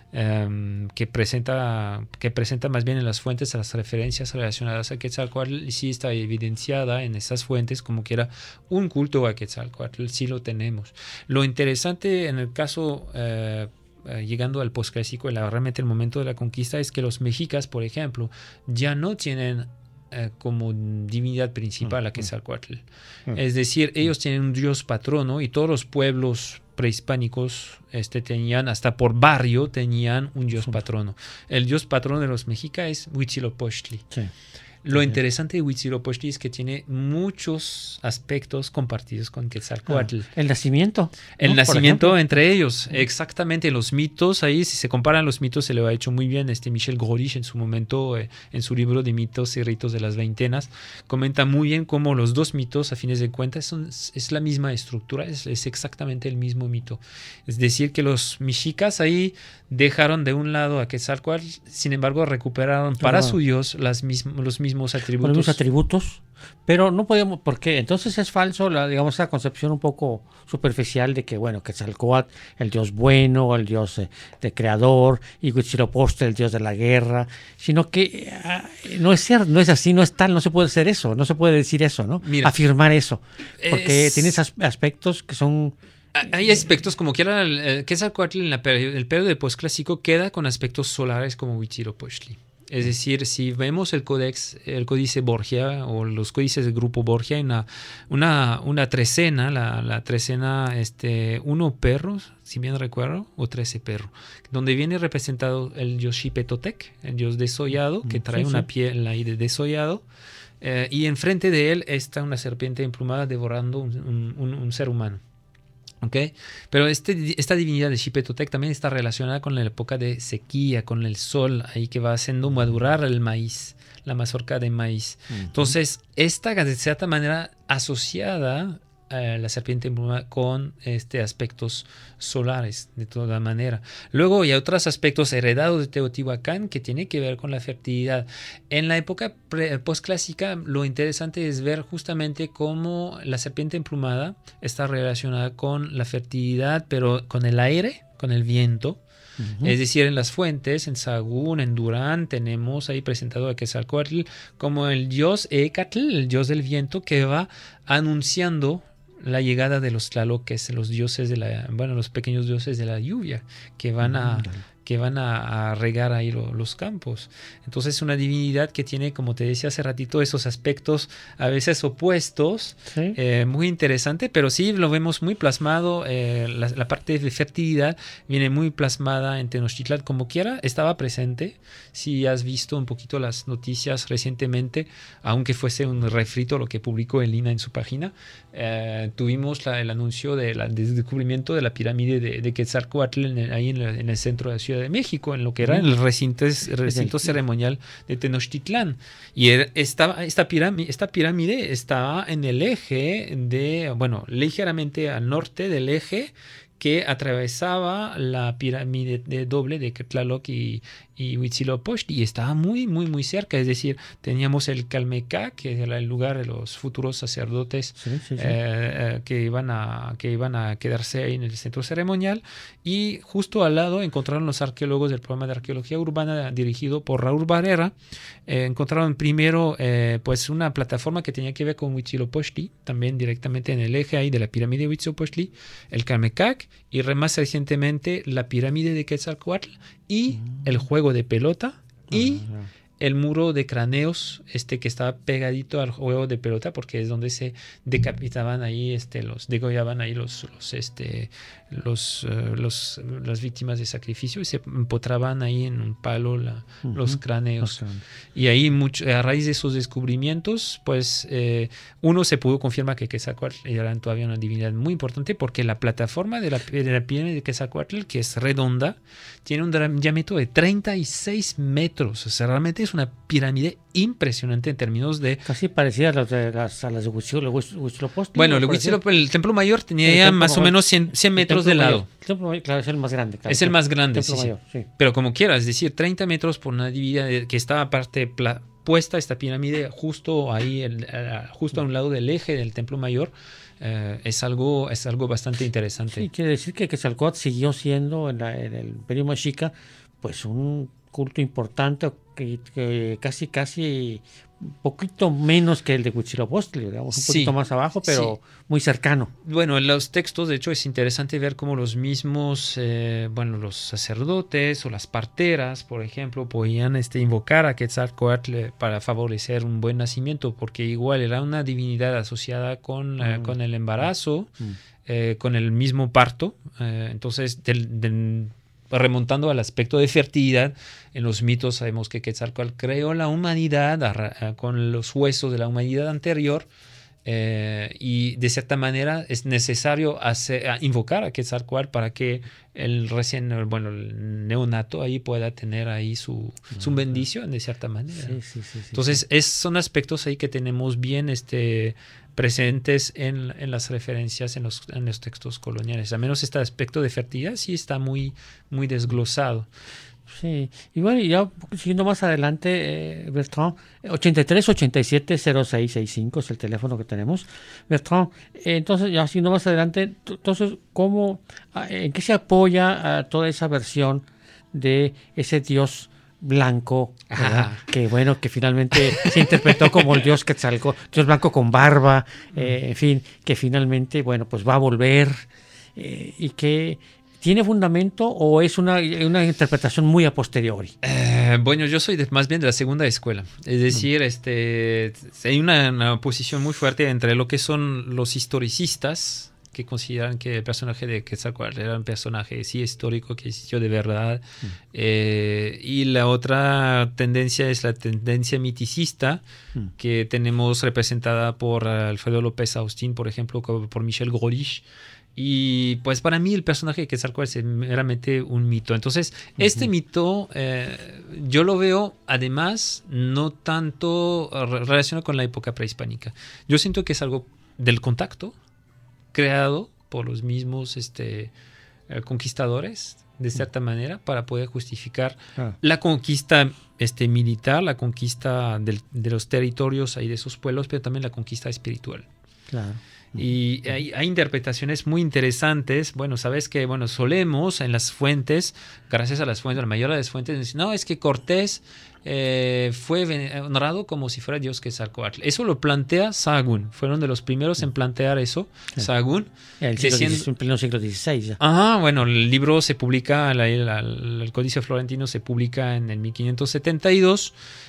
Um, que presenta que presenta más bien en las fuentes las referencias relacionadas a Quetzalcóatl, y sí está evidenciada en esas fuentes como que era un culto a Quetzalcóatl, sí lo tenemos. Lo interesante en el caso, uh, uh, llegando al posclásico, realmente el momento de la conquista, es que los mexicas, por ejemplo, ya no tienen uh, como divinidad principal a Quetzalcóatl. Es decir, ellos tienen un dios patrono, y todos los pueblos prehispánicos este, tenían, hasta por barrio, tenían un dios patrono. El dios patrono de los mexicas es Huitzilopochtli. Sí. Lo sí. interesante de Huitzilopochtli es que tiene muchos aspectos compartidos con Quetzalcóatl. Ah, el nacimiento. El ¿no? nacimiento entre ellos, exactamente. Los mitos, ahí si se comparan los mitos, se le ha hecho muy bien. Este Michel Grolich en su momento, eh, en su libro de mitos y ritos de las veintenas, comenta muy bien cómo los dos mitos, a fines de cuentas, son, es la misma estructura, es, es exactamente el mismo mito. Es decir, que los mexicas ahí dejaron de un lado a Quetzalcóatl, sin embargo recuperaron para Claro. su dios las mism- los mismos atributos. Los mismos atributos, pero no podemos, porque entonces es falso, la, digamos, esa concepción un poco superficial de que, bueno, Quetzalcóatl, el dios bueno, el dios eh, de creador, y Huitzilopochtli, el dios de la guerra, sino que eh, no es cierto, no es así, no es tal, no se puede hacer eso, no se puede decir eso, ¿no? Mira, afirmar eso, porque es... tienes as- aspectos que son... Hay aspectos como que era el, el Quetzalcóatl en la peri- el periodo de posclásico queda con aspectos solares como Huitzilopochtli. Es decir, si vemos el códex, el códice Borgia o los códices del grupo Borgia, hay una, una, una trecena, la, la trecena este, uno perros, si bien recuerdo, o trece perros, donde viene representado el dios Xipetotec, el dios desollado, que trae sí, una sí. piel ahí de desollado, eh, y enfrente de él está una serpiente emplumada devorando un, un, un ser humano. Okay. Pero este, esta divinidad de Xipetotec también está relacionada con la época de sequía, con el sol ahí que va haciendo madurar el maíz, la mazorca de maíz. Uh-huh. Entonces, esta de cierta manera asociada a la serpiente emplumada con este, aspectos solares, de toda manera. Luego hay otros aspectos heredados de Teotihuacán que tienen que ver con la fertilidad. En la época postclásica, lo interesante es ver justamente cómo la serpiente emplumada está relacionada con la fertilidad, pero con el aire, con el viento. Uh-huh. Es decir, en las fuentes, en Sahagún, en Durán, tenemos ahí presentado a Quetzalcóatl como el dios Ecatl, el dios del viento, que va anunciando la llegada de los tlaloques, los dioses de la, bueno, los pequeños dioses de la lluvia, que van a, que van a, a regar ahí lo, los campos. Entonces es una divinidad que tiene, como te decía hace ratito, esos aspectos a veces opuestos, ¿sí? eh, muy interesante, pero sí lo vemos muy plasmado, eh, la, la parte de fertilidad viene muy plasmada en Tenochtitlan, como quiera, estaba presente. Si has visto un poquito las noticias recientemente, aunque fuese un refrito lo que publicó Elina en su página, eh, tuvimos la, el anuncio de la, del descubrimiento de la pirámide de, de Quetzalcóatl en el, ahí en, la, en el centro de la Ciudad de México, en lo que era el recinto, recinto ceremonial de Tenochtitlan. Y era, esta, esta, pirámide, esta pirámide estaba en el eje de, bueno, ligeramente al norte del eje que atravesaba la pirámide de doble de Tlaloc y, y Huitzilopochtli, y estaba muy, muy, muy cerca. Es decir, teníamos el Calmecac, que era el lugar de los futuros sacerdotes sí, sí, sí. Eh, que, iban a, que iban a quedarse ahí en el centro ceremonial, y justo al lado encontraron los arqueólogos del programa de arqueología urbana dirigido por Raúl Barrera. Eh, encontraron primero eh, pues una plataforma que tenía que ver con Huitzilopochtli, también directamente en el eje ahí de la pirámide de Huitzilopochtli, el Calmecac, y más recientemente la pirámide de Quetzalcóatl y mm. el juego de pelota y el muro de cráneos este que estaba pegadito al juego de pelota, porque es donde se decapitaban ahí, este, los degollaban ahí los, los, este, los, uh, los, las víctimas de sacrificio y se empotraban ahí en un palo la, uh-huh. los cráneos. Okay. Y ahí mucho, a raíz de esos descubrimientos, pues eh, uno se pudo confirmar que Quetzalcóatl era todavía una divinidad muy importante, porque la plataforma de la, de la pirámide de Quetzalcóatl, que es redonda, tiene un diámetro de treinta y seis metros. O sea, realmente es una pirámide impresionante en términos de... Casi parecida a las de, las, a las de Huitzilopochtli. Bueno, el, Huitzilopochtli, el templo mayor tenía más mayor, o menos cien, cien metros de lado. Mayor. El templo mayor, claro, es el más grande. Claro, es el más grande, sí, mayor, sí. sí. Pero como quieras, es decir, treinta metros por una divinidad que estaba aparte pla- puesta esta pirámide justo ahí, el, uh, justo a un lado del eje del templo mayor. Uh, es algo es algo bastante interesante. Sí, quiere decir que Quetzalcóatl siguió siendo en, la, en el Imperio Mexica pues un culto importante que, que casi casi un poquito menos que el de Huitzilopochtli, digamos, un sí, poquito más abajo, pero sí. muy cercano. Bueno, en los textos, de hecho, es interesante ver cómo los mismos, eh, bueno, los sacerdotes o las parteras, por ejemplo, podían este, invocar a Quetzalcóatl para favorecer un buen nacimiento, porque igual era una divinidad asociada con, mm. eh, con el embarazo, mm. eh, con el mismo parto, eh, entonces del, del remontando al aspecto de fertilidad, en los mitos sabemos que Quetzalcóatl creó la humanidad a, a, con los huesos de la humanidad anterior, eh, y de cierta manera es necesario hacer, a invocar a Quetzalcóatl para que el recién, bueno, el neonato ahí pueda tener ahí su, su bendición de cierta manera. Sí, sí, sí, sí, Entonces sí. Es, son aspectos ahí que tenemos bien este presentes en, en las referencias en los, en los textos coloniales. Al menos este aspecto de fertilidad sí está muy, muy desglosado. Sí, y bueno, ya siguiendo más adelante, eh, Bertrand, ochenta y tres ochenta y siete cero seis sesenta y cinco es el teléfono que tenemos. Bertrand, eh, entonces ya siguiendo más adelante, entonces, ¿cómo, en qué se apoya a toda esa versión de ese Dios blanco, que bueno, que finalmente se interpretó como el Dios Quetzalcóatl, Dios blanco con barba, eh, en fin, que finalmente, bueno, pues va a volver, eh, y que ¿tiene fundamento o es una, una interpretación muy a posteriori? Eh, bueno, yo soy de, más bien de la segunda escuela. Es decir, mm. este, hay una, una posición muy fuerte entre lo que son los historicistas, que consideran que el personaje de Quetzalcóatl era un personaje sí histórico, que existió de verdad, mm. eh, y la otra tendencia es la tendencia miticista, mm. que tenemos representada por Alfredo López Austin, por ejemplo, por Michel Grolich. Y pues para mí el personaje de Quetzalcóatl es meramente un mito. Entonces, uh-huh. este mito eh, yo lo veo además no tanto relacionado con la época prehispánica. Yo siento que es algo del contacto creado por los mismos este, eh, conquistadores, de cierta uh-huh. manera, para poder justificar uh-huh. la conquista este, militar, la conquista del, de los territorios ahí de esos pueblos, pero también la conquista espiritual. Claro. Y hay, hay interpretaciones muy interesantes. Bueno, sabes que bueno, solemos en las fuentes, gracias a las fuentes, la mayoría de las fuentes, dicen, no, es que Cortés eh, fue honrado como si fuera Dios Quetzalcóatl. Eso lo plantea Sahagún. Fueron de los primeros en plantear eso, sí. Sahagún. El siglo dieciséis, en pleno siglo dieciséis. Ya. Ajá, bueno, el libro se publica, la, la, la, el Códice Florentino se publica en el mil quinientos setenta y dos.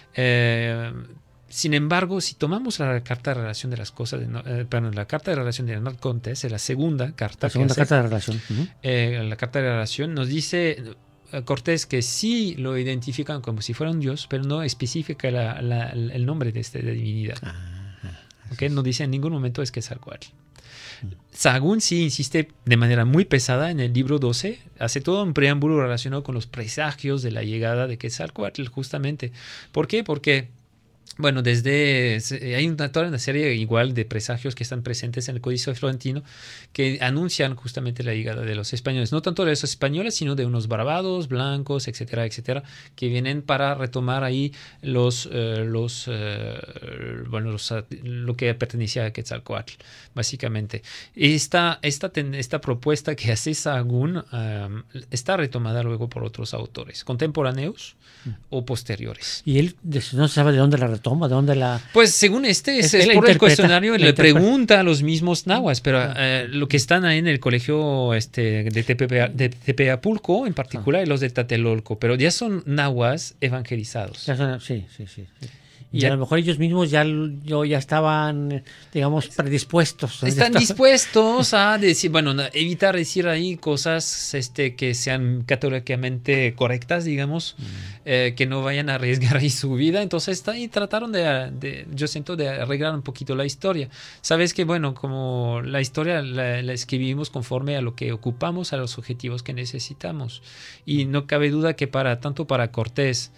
Eh, Sin embargo, si tomamos la carta de relación de las cosas, de, eh, perdón, la carta de relación de Hernán Cortés, la segunda carta, la segunda hace, carta de relación, uh-huh. eh, la carta de relación nos dice eh, Cortés que sí lo identifican como si fuera un dios, pero no especifica la, la, el nombre de esta divinidad. Uh-huh. Okay, no dice en ningún momento es Quetzalcóatl. Uh-huh. Sahagún sí insiste de manera muy pesada en el libro doce, hace todo un preámbulo relacionado con los presagios de la llegada de Quetzalcóatl, justamente. ¿Por qué? Porque bueno, desde hay una, toda una serie igual de presagios que están presentes en el Códice Florentino que anuncian justamente la llegada de los españoles, no tanto de los españoles, sino de unos barbados, blancos, etcétera, etcétera, que vienen para retomar ahí los, eh, los, eh, bueno, los, lo que pertenecía a Quetzalcóatl, básicamente. Esta, esta, esta propuesta que hace Sahagún um, está retomada luego por otros autores, contemporáneos mm. o posteriores. Y él no se sabe de dónde la retoma? ¿De dónde la...? Pues según este, es, es es por el cuestionario, le interpreta. pregunta a los mismos nahuas, pero eh, lo que están ahí en el colegio este, de, Tepe, de Tepeapulco en particular, y los de Tlatelolco, pero ya son nahuas evangelizados. Ya son, sí, sí, sí. sí. Y Ya, a lo mejor ellos mismos ya, yo, ya estaban, digamos, predispuestos. Están Ya dispuestos a decir, bueno, evitar decir ahí cosas este, que sean católicamente correctas, digamos, mm. eh, que no vayan a arriesgar ahí su vida. Entonces ahí trataron de, de, yo siento, de arreglar un poquito la historia. Sabes que, bueno, como la historia la, la escribimos conforme a lo que ocupamos, a los objetivos que necesitamos. Y no cabe duda que para tanto para Cortés,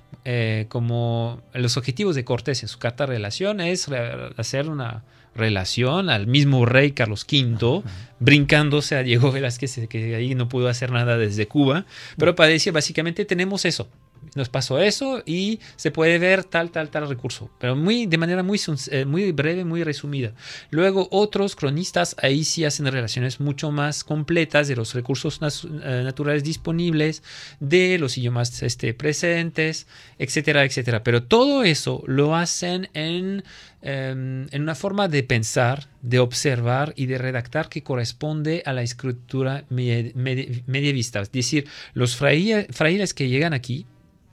Eh, como los objetivos de Cortés en su carta de relación es re- hacer una relación al mismo rey Carlos quinto, brincándose a Diego Velázquez, que ahí no pudo hacer nada desde Cuba, pero para decir básicamente tenemos eso, nos pasó eso y se puede ver tal, tal, tal recurso, pero muy, de manera muy, muy breve, muy resumida. Luego otros cronistas ahí sí hacen relaciones mucho más completas de los recursos naturales disponibles, de los idiomas este, presentes, etcétera, etcétera. Pero todo eso lo hacen en, eh, en una forma de pensar, de observar y de redactar que corresponde a la escritura med- med- medievista. Es decir, los fraile- frailes que llegan aquí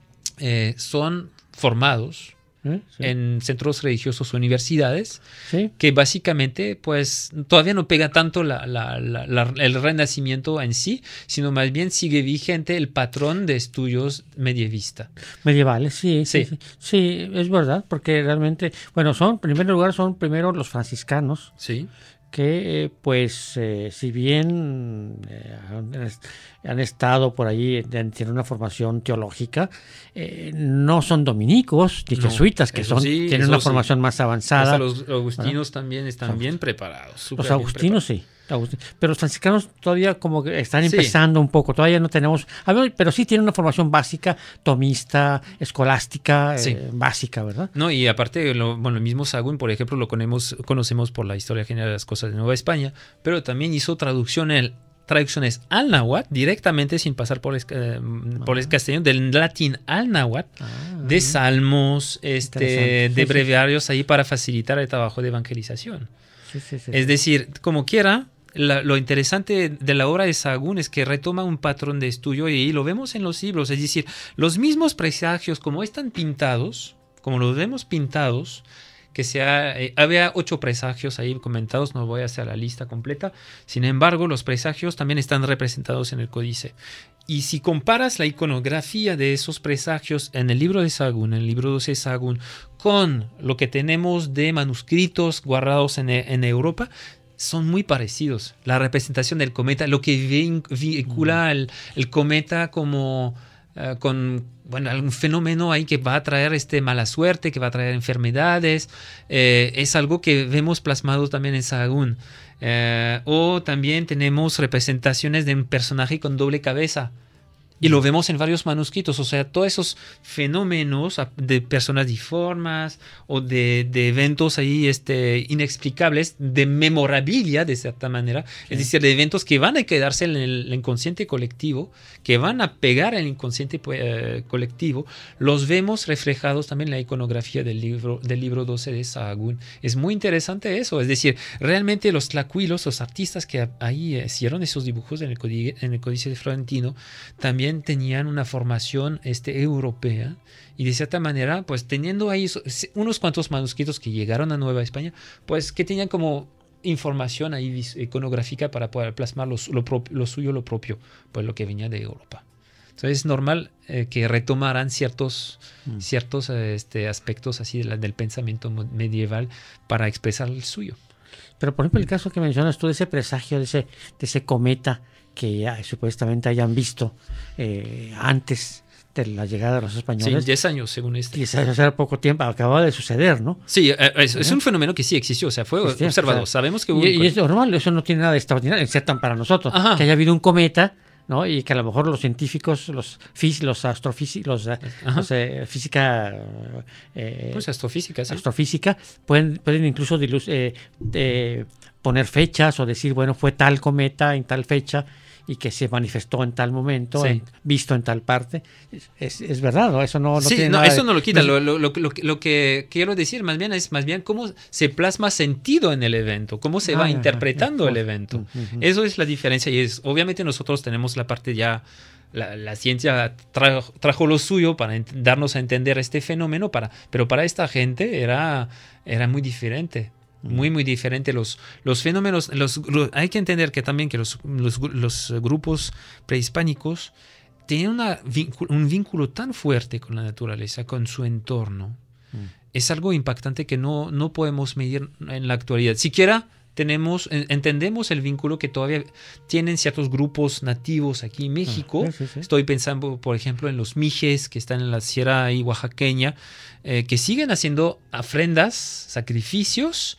Eh, son formados ¿Eh? sí. en centros religiosos o universidades, ¿Sí? que básicamente pues todavía no pega tanto la, la, la, la, el renacimiento en sí, sino más bien sigue vigente el patrón de estudios medievista. Medievales, sí, sí, sí, sí, sí, es verdad, porque realmente, bueno, son, en primer lugar, son primero los franciscanos, sí, que eh, pues eh, si bien eh, han, han estado por allí, tienen una formación teológica, eh, no son dominicos ni no, jesuitas, que son sí, tienen una formación sí. más avanzada. Hasta los agustinos ¿verdad? También están Son, bien preparados. Los agustinos bien preparados. sí. Pero los franciscanos todavía como que están empezando sí. un poco, todavía no tenemos, pero sí tienen una formación básica, tomista, escolástica, sí. eh, básica, ¿verdad? No, y aparte, lo, bueno, el mismo Sahagún, por ejemplo, lo conocemos, conocemos por la historia general de las cosas de Nueva España, pero también hizo traducción en traducciones al náhuatl directamente sin pasar por el, eh, por el castellano, del latín al náhuatl, ah, de salmos, este, de sí, breviarios sí. ahí para facilitar el trabajo de evangelización. Sí, sí, sí, es sí. decir, como quiera, la, lo interesante de la obra de Sahagún es que retoma un patrón de estudio y lo vemos en los libros, es decir, los mismos presagios como están pintados, como los vemos pintados, que sea, eh, había ocho presagios ahí comentados, no voy a hacer la lista completa, sin embargo los presagios también están representados en el códice. Y si comparas la iconografía de esos presagios en el libro de Sahagún, en el libro doce de Sahagún, con lo que tenemos de manuscritos guardados en, en Europa, son muy parecidos. La representación del cometa, lo que vincula el, el cometa como uh, con... bueno, algún fenómeno ahí que va a traer este mala suerte, que va a traer enfermedades, eh, es algo que vemos plasmado también en Sahagún. Eh, o también tenemos representaciones de un personaje con doble cabeza. Y lo vemos en varios manuscritos, o sea, todos esos fenómenos de personas disformas o de, de eventos ahí este, inexplicables, de memorabilia de cierta manera, sí. es decir, de eventos que van a quedarse en el inconsciente colectivo, que van a pegar el inconsciente eh, colectivo, los vemos reflejados también en la iconografía del libro, del libro doce de Sahagún. Es muy interesante eso, es decir, realmente los tlacuilos, los artistas que ahí hicieron esos dibujos en el códice, en el códice florentino, también tenían una formación este, europea y de cierta manera, pues teniendo ahí unos cuantos manuscritos que llegaron a Nueva España, pues que tenían como información ahí iconográfica para poder plasmar lo, lo, propio, lo suyo, lo propio, pues lo que venía de Europa. Entonces es normal eh, que retomaran ciertos, mm. ciertos este, aspectos así de la, del pensamiento medieval para expresar el suyo. Pero por ejemplo el caso que mencionas tú de ese presagio, de ese, de ese cometa que ya supuestamente hayan visto eh, antes de la llegada de los españoles. Sí, diez años según este. diez años, hace poco tiempo, acababa de suceder, ¿no? Sí, es, es un fenómeno que sí existió, o sea, fue sí, observado. O sea, sabemos que hubo y, y es normal, eso no tiene nada de extraordinario, excepto para nosotros, Ajá. que haya habido un cometa, ¿no? Y que a lo mejor los científicos, los fis, los astrofísicos, los, los eh, física, eh, pues astrofísica, sí. astrofísica, pueden, pueden incluso diluz, eh, eh, poner fechas o decir, bueno, fue tal cometa en tal fecha. y que se manifestó en tal momento, sí. en, visto en tal parte. Es, es verdad, ¿no? Eso no, no sí, tiene no, nada eso de, no lo quita. No, lo, lo, lo, lo que quiero decir más bien es más bien cómo se plasma sentido en el evento, cómo se ah, va ajá, interpretando ajá. el evento. Uh-huh. Eso es la diferencia y es, obviamente nosotros tenemos la parte ya, la, la ciencia trajo, trajo lo suyo para ent- darnos a entender este fenómeno, para, pero para esta gente era, era muy diferente. Muy, muy diferente. Los, los fenómenos, los, los, hay que entender que también que los, los, los grupos prehispánicos tenían una, un vínculo tan fuerte con la naturaleza, con su entorno. Mm. Es algo impactante que no, no podemos medir en la actualidad. Siquiera tenemos, entendemos el vínculo que todavía tienen ciertos grupos nativos aquí en México. Ah, sí, sí, sí. Estoy pensando, por ejemplo, en los mijes que están en la sierra ahí oaxaqueña, eh, que siguen haciendo ofrendas, sacrificios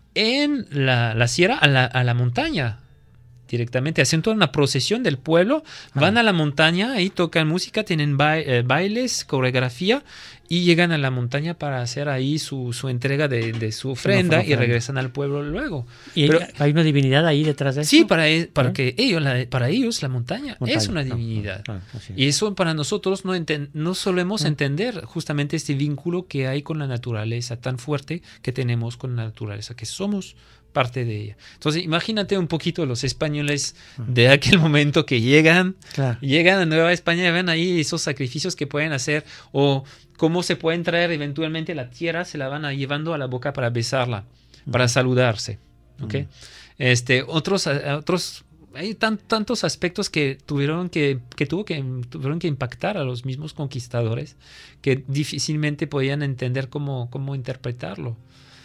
en la, la sierra a la, a la montaña. Directamente, hacen toda una procesión del pueblo, van ah. a la montaña, ahí tocan música, tienen ba- eh, bailes, coreografía y llegan a la montaña para hacer ahí su, su entrega de, de su ofrenda, ofrenda y regresan al pueblo luego. ¿Y Pero, hay una divinidad ahí detrás de eso? Sí, para, para, ¿Eh? que ellos, la, para ellos la montaña, montaña es una divinidad. No, no, no, y eso para nosotros no, enten- no solemos ¿Eh? entender justamente este vínculo que hay con la naturaleza tan fuerte que tenemos con la naturaleza, que somos parte de ella. Entonces, imagínate un poquito los españoles de aquel momento que llegan, claro. llegan a Nueva España y ven ahí esos sacrificios que pueden hacer o cómo se pueden traer eventualmente la tierra, se la van a llevando a la boca para besarla, uh-huh. para saludarse. ¿Okay? Uh-huh. Este, otros, otros, hay tan, tantos aspectos que tuvieron que, que, tuvo que tuvieron que impactar a los mismos conquistadores que difícilmente podían entender cómo, cómo interpretarlo.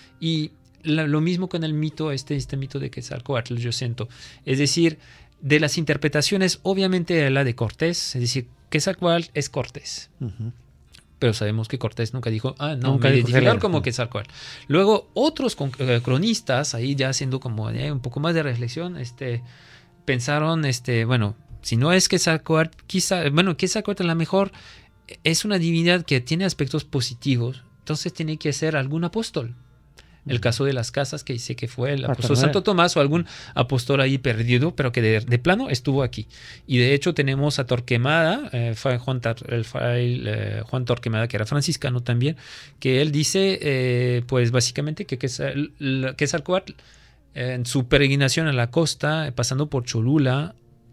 Y lo mismo con el mito, este, este mito de Quetzalcóatl, yo siento. Es decir, de las interpretaciones, obviamente la de Cortés, es decir, Quetzalcóatl es Cortés. Uh-huh. Pero sabemos que Cortés nunca dijo, ah, no, nunca me identificaron como Quetzalcóatl. Luego, otros con, eh, cronistas, ahí ya haciendo como eh, un poco más de reflexión, este, pensaron, este, bueno, si no es Quetzalcóatl, quizá, bueno, Quetzalcóatl a lo mejor es una divinidad que tiene aspectos positivos, entonces tiene que ser algún apóstol. El caso de las casas, que dice que fue el apóstol Santo Tomás o algún apóstol ahí perdido, pero que de, de plano estuvo aquí. Y de hecho tenemos a Torquemada, eh, fue Juan, el, eh, Juan Torquemada, que era franciscano también, que él dice, eh, pues básicamente que Quetzalcóatl, eh, en su peregrinación a la costa, pasando por Cholula,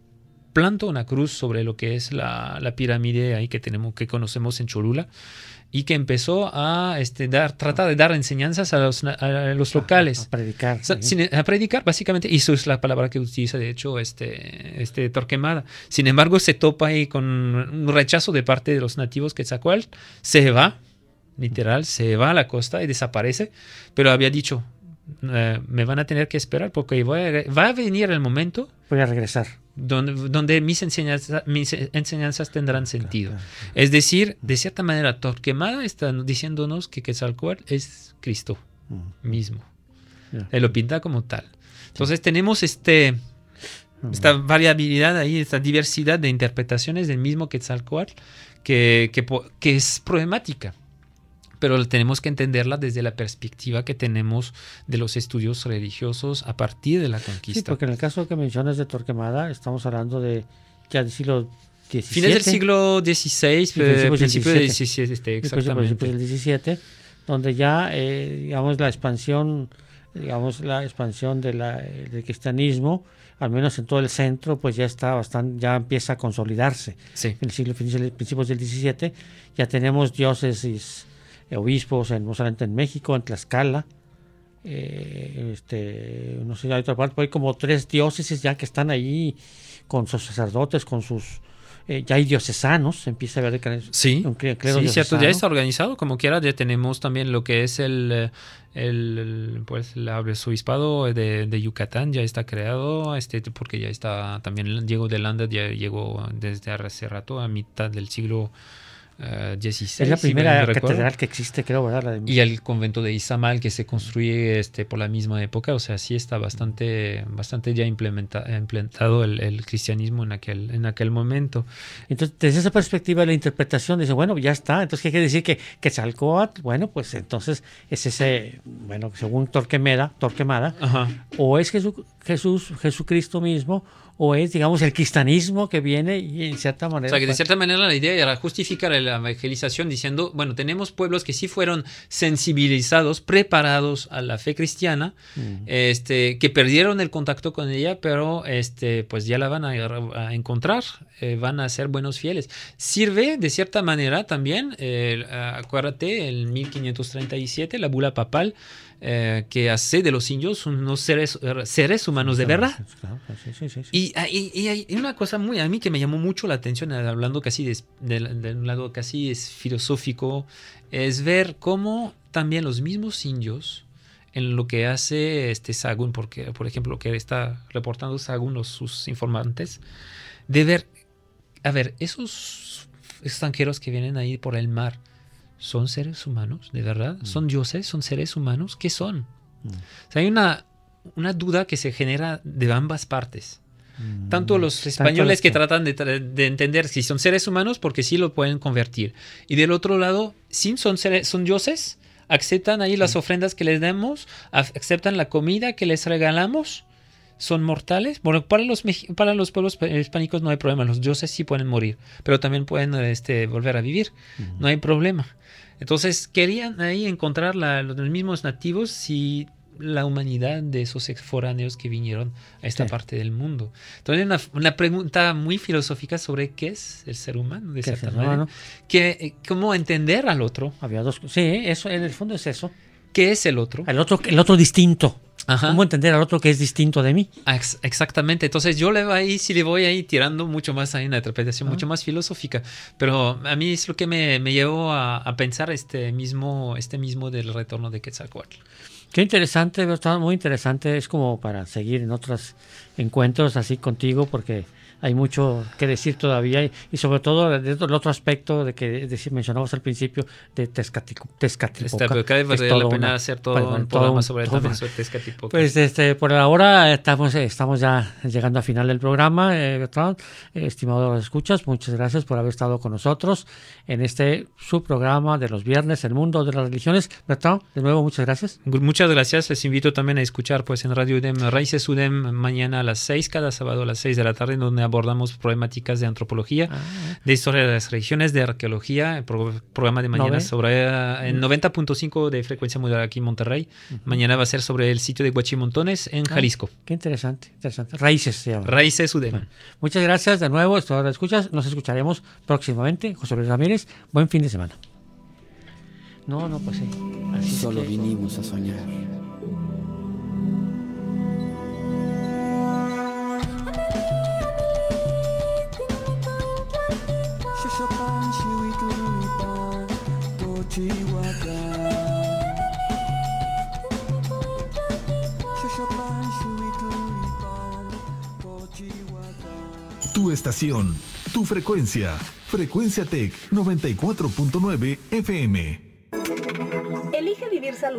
planta una cruz sobre lo que es la, la pirámide ahí que tenemos, que conocemos en Cholula, y que empezó a este, dar, tratar de dar enseñanzas a los, a los locales. A predicar. O sea, sin, a predicar, básicamente, y eso es la palabra que utiliza, de hecho, este, este Torquemada. Sin embargo, se topa ahí con un rechazo de parte de los nativos Quetzalcóatl, se va, literal, se va a la costa y desaparece, pero había dicho, eh, me van a tener que esperar porque voy a, va a venir el momento. Voy a regresar. Donde, donde mis, enseñanzas, mis enseñanzas tendrán sentido. Claro, claro. Es decir, de cierta manera, Torquemada está diciéndonos que Quetzalcóatl es Cristo uh-huh. mismo. Yeah. Él lo pinta como tal. Entonces sí. tenemos este, uh-huh. esta variabilidad ahí, esta diversidad de interpretaciones del mismo Quetzalcóatl que, que, que es problemática. Pero tenemos que entenderla desde la perspectiva que tenemos de los estudios religiosos a partir de la conquista. Sí, porque en el caso que mencionas de Torquemada, estamos hablando de ya del siglo diecisiete. Fines del siglo dieciséis, principio del diecisiete, este, exactamente. Principio del diecisiete, donde ya, eh, digamos, la expansión, digamos, la expansión de la, del cristianismo, al menos en todo el centro, pues ya está bastante, ya empieza a consolidarse. Sí. En el siglo, principios del diecisiete, ya tenemos diócesis, obispos en, no solamente en México, en Tlaxcala, eh, este, no sé, hay otra parte, hay como tres diócesis ya que están ahí con sus sacerdotes, con sus, eh, ya hay diocesanos, empieza a ver que sí, un clero sí, cierto, ya está organizado, como quiera, ya tenemos también lo que es el, el, el pues el arzobispado de, de Yucatán, ya está creado, este, porque ya está, también Diego de Landa ya llegó desde hace rato, a mitad del siglo Uh, dieciséis, es la primera si catedral que existe, creo, ¿verdad? La de... Y el convento de Izamal, que se construye este, por la misma época, o sea, sí está bastante, bastante ya implementa, implementado el, el cristianismo en aquel, en aquel momento. Entonces, desde esa perspectiva, la interpretación dice, bueno, ya está, entonces, ¿qué quiere decir? Que Quetzalcóatl, bueno, pues entonces es ese, bueno, según Torquemada, Torquemada, Ajá. o es Jesús, Jesús, Jesucristo mismo, o es, digamos, el cristianismo que viene y en cierta manera... O sea, que de cierta manera la idea era justificar la evangelización diciendo, bueno, tenemos pueblos que sí fueron sensibilizados, preparados a la fe cristiana, uh-huh. este, que perdieron el contacto con ella, pero este, pues ya la van a, a encontrar, eh, van a ser buenos fieles. Sirve de cierta manera también, eh, acuérdate, en mil quinientos treinta y siete, la bula papal, Eh, que hace de los indios unos seres, seres humanos de verdad. Sí, sí, sí, sí. Y, y, y hay una cosa muy a mí que me llamó mucho la atención, hablando casi de, de, de un lado casi es filosófico, es ver cómo también los mismos indios, en lo que hace este Sahagún, porque por ejemplo lo que está reportando Sahagún, los, sus informantes, de ver, a ver, esos extranjeros que vienen ahí por el mar, ¿son seres humanos, de verdad? Mm. ¿Son dioses? ¿Son seres humanos? ¿Qué son? Mm. O sea, hay una, una duda que se genera de ambas partes. Mm. Tanto los españoles que tratan de, de entender si son seres humanos, porque sí lo pueden convertir. Y del otro lado, sí son, seres, son dioses, aceptan ahí las ofrendas que les damos, aceptan la comida que les regalamos, son mortales. Bueno, para los, para los pueblos hispánicos no hay problema, los dioses sí pueden morir, pero también pueden este, volver a vivir, uh-huh. no hay problema. Entonces querían ahí encontrar la, los mismos nativos si la humanidad de esos foráneos que vinieron a esta sí. parte del mundo. Entonces una, una pregunta muy filosófica sobre qué es el ser humano, de cierta manera. Que, ¿Cómo entender al otro? Había dos, sí, eso en el fondo es eso. ¿Qué es el otro? El otro, el otro distinto. Ajá. ¿Cómo entender al otro que es distinto de mí? Ex- exactamente. Entonces yo le voy ahí, sí le voy ahí tirando mucho más ahí una interpretación ah. mucho más filosófica. Pero a mí es lo que me, me llevó a, a pensar este mismo, este mismo del retorno de Quetzalcóatl. Qué interesante, está muy interesante. Es como para seguir en otros encuentros así contigo, porque hay mucho que decir todavía y, y sobre todo el otro aspecto de que de, mencionabas al principio de Tezcatlipoca. Tezcatlipoca. Pero cada vez vale la pena una, hacer todo bueno, un programa todo, sobre, todo, sobre Tezcatlipoca. Pues este, por ahora estamos, estamos ya llegando al final del programa, eh, Bertrand. Eh, estimados escuchas, muchas gracias por haber estado con nosotros en este subprograma de los viernes, El Mundo de las Religiones. Bertrand, de nuevo, muchas gracias. Muchas gracias. Les invito también a escuchar pues en Radio U D E M, Raíces U D E M, mañana a las seis, cada sábado a las seis de la tarde, donde abordamos problemáticas de antropología, ah, de historia de las religiones, de arqueología. El pro- programa de mañana ¿No sobre uh, en noventa punto cinco de frecuencia modulada aquí en Monterrey. Uh-huh. Mañana va a ser sobre el sitio de Huachimontones en ah, Jalisco. Qué interesante, interesante. Raíces se llama. Raíces U D E M. Bueno, muchas gracias de nuevo. Esto ahora escuchas. Nos escucharemos próximamente. José Luis Ramírez. Buen fin de semana. No, no, pues sí. Así Solo que... vinimos a soñar. Tu estación, tu frecuencia, Frecuencia Tech noventa y cuatro punto nueve F M.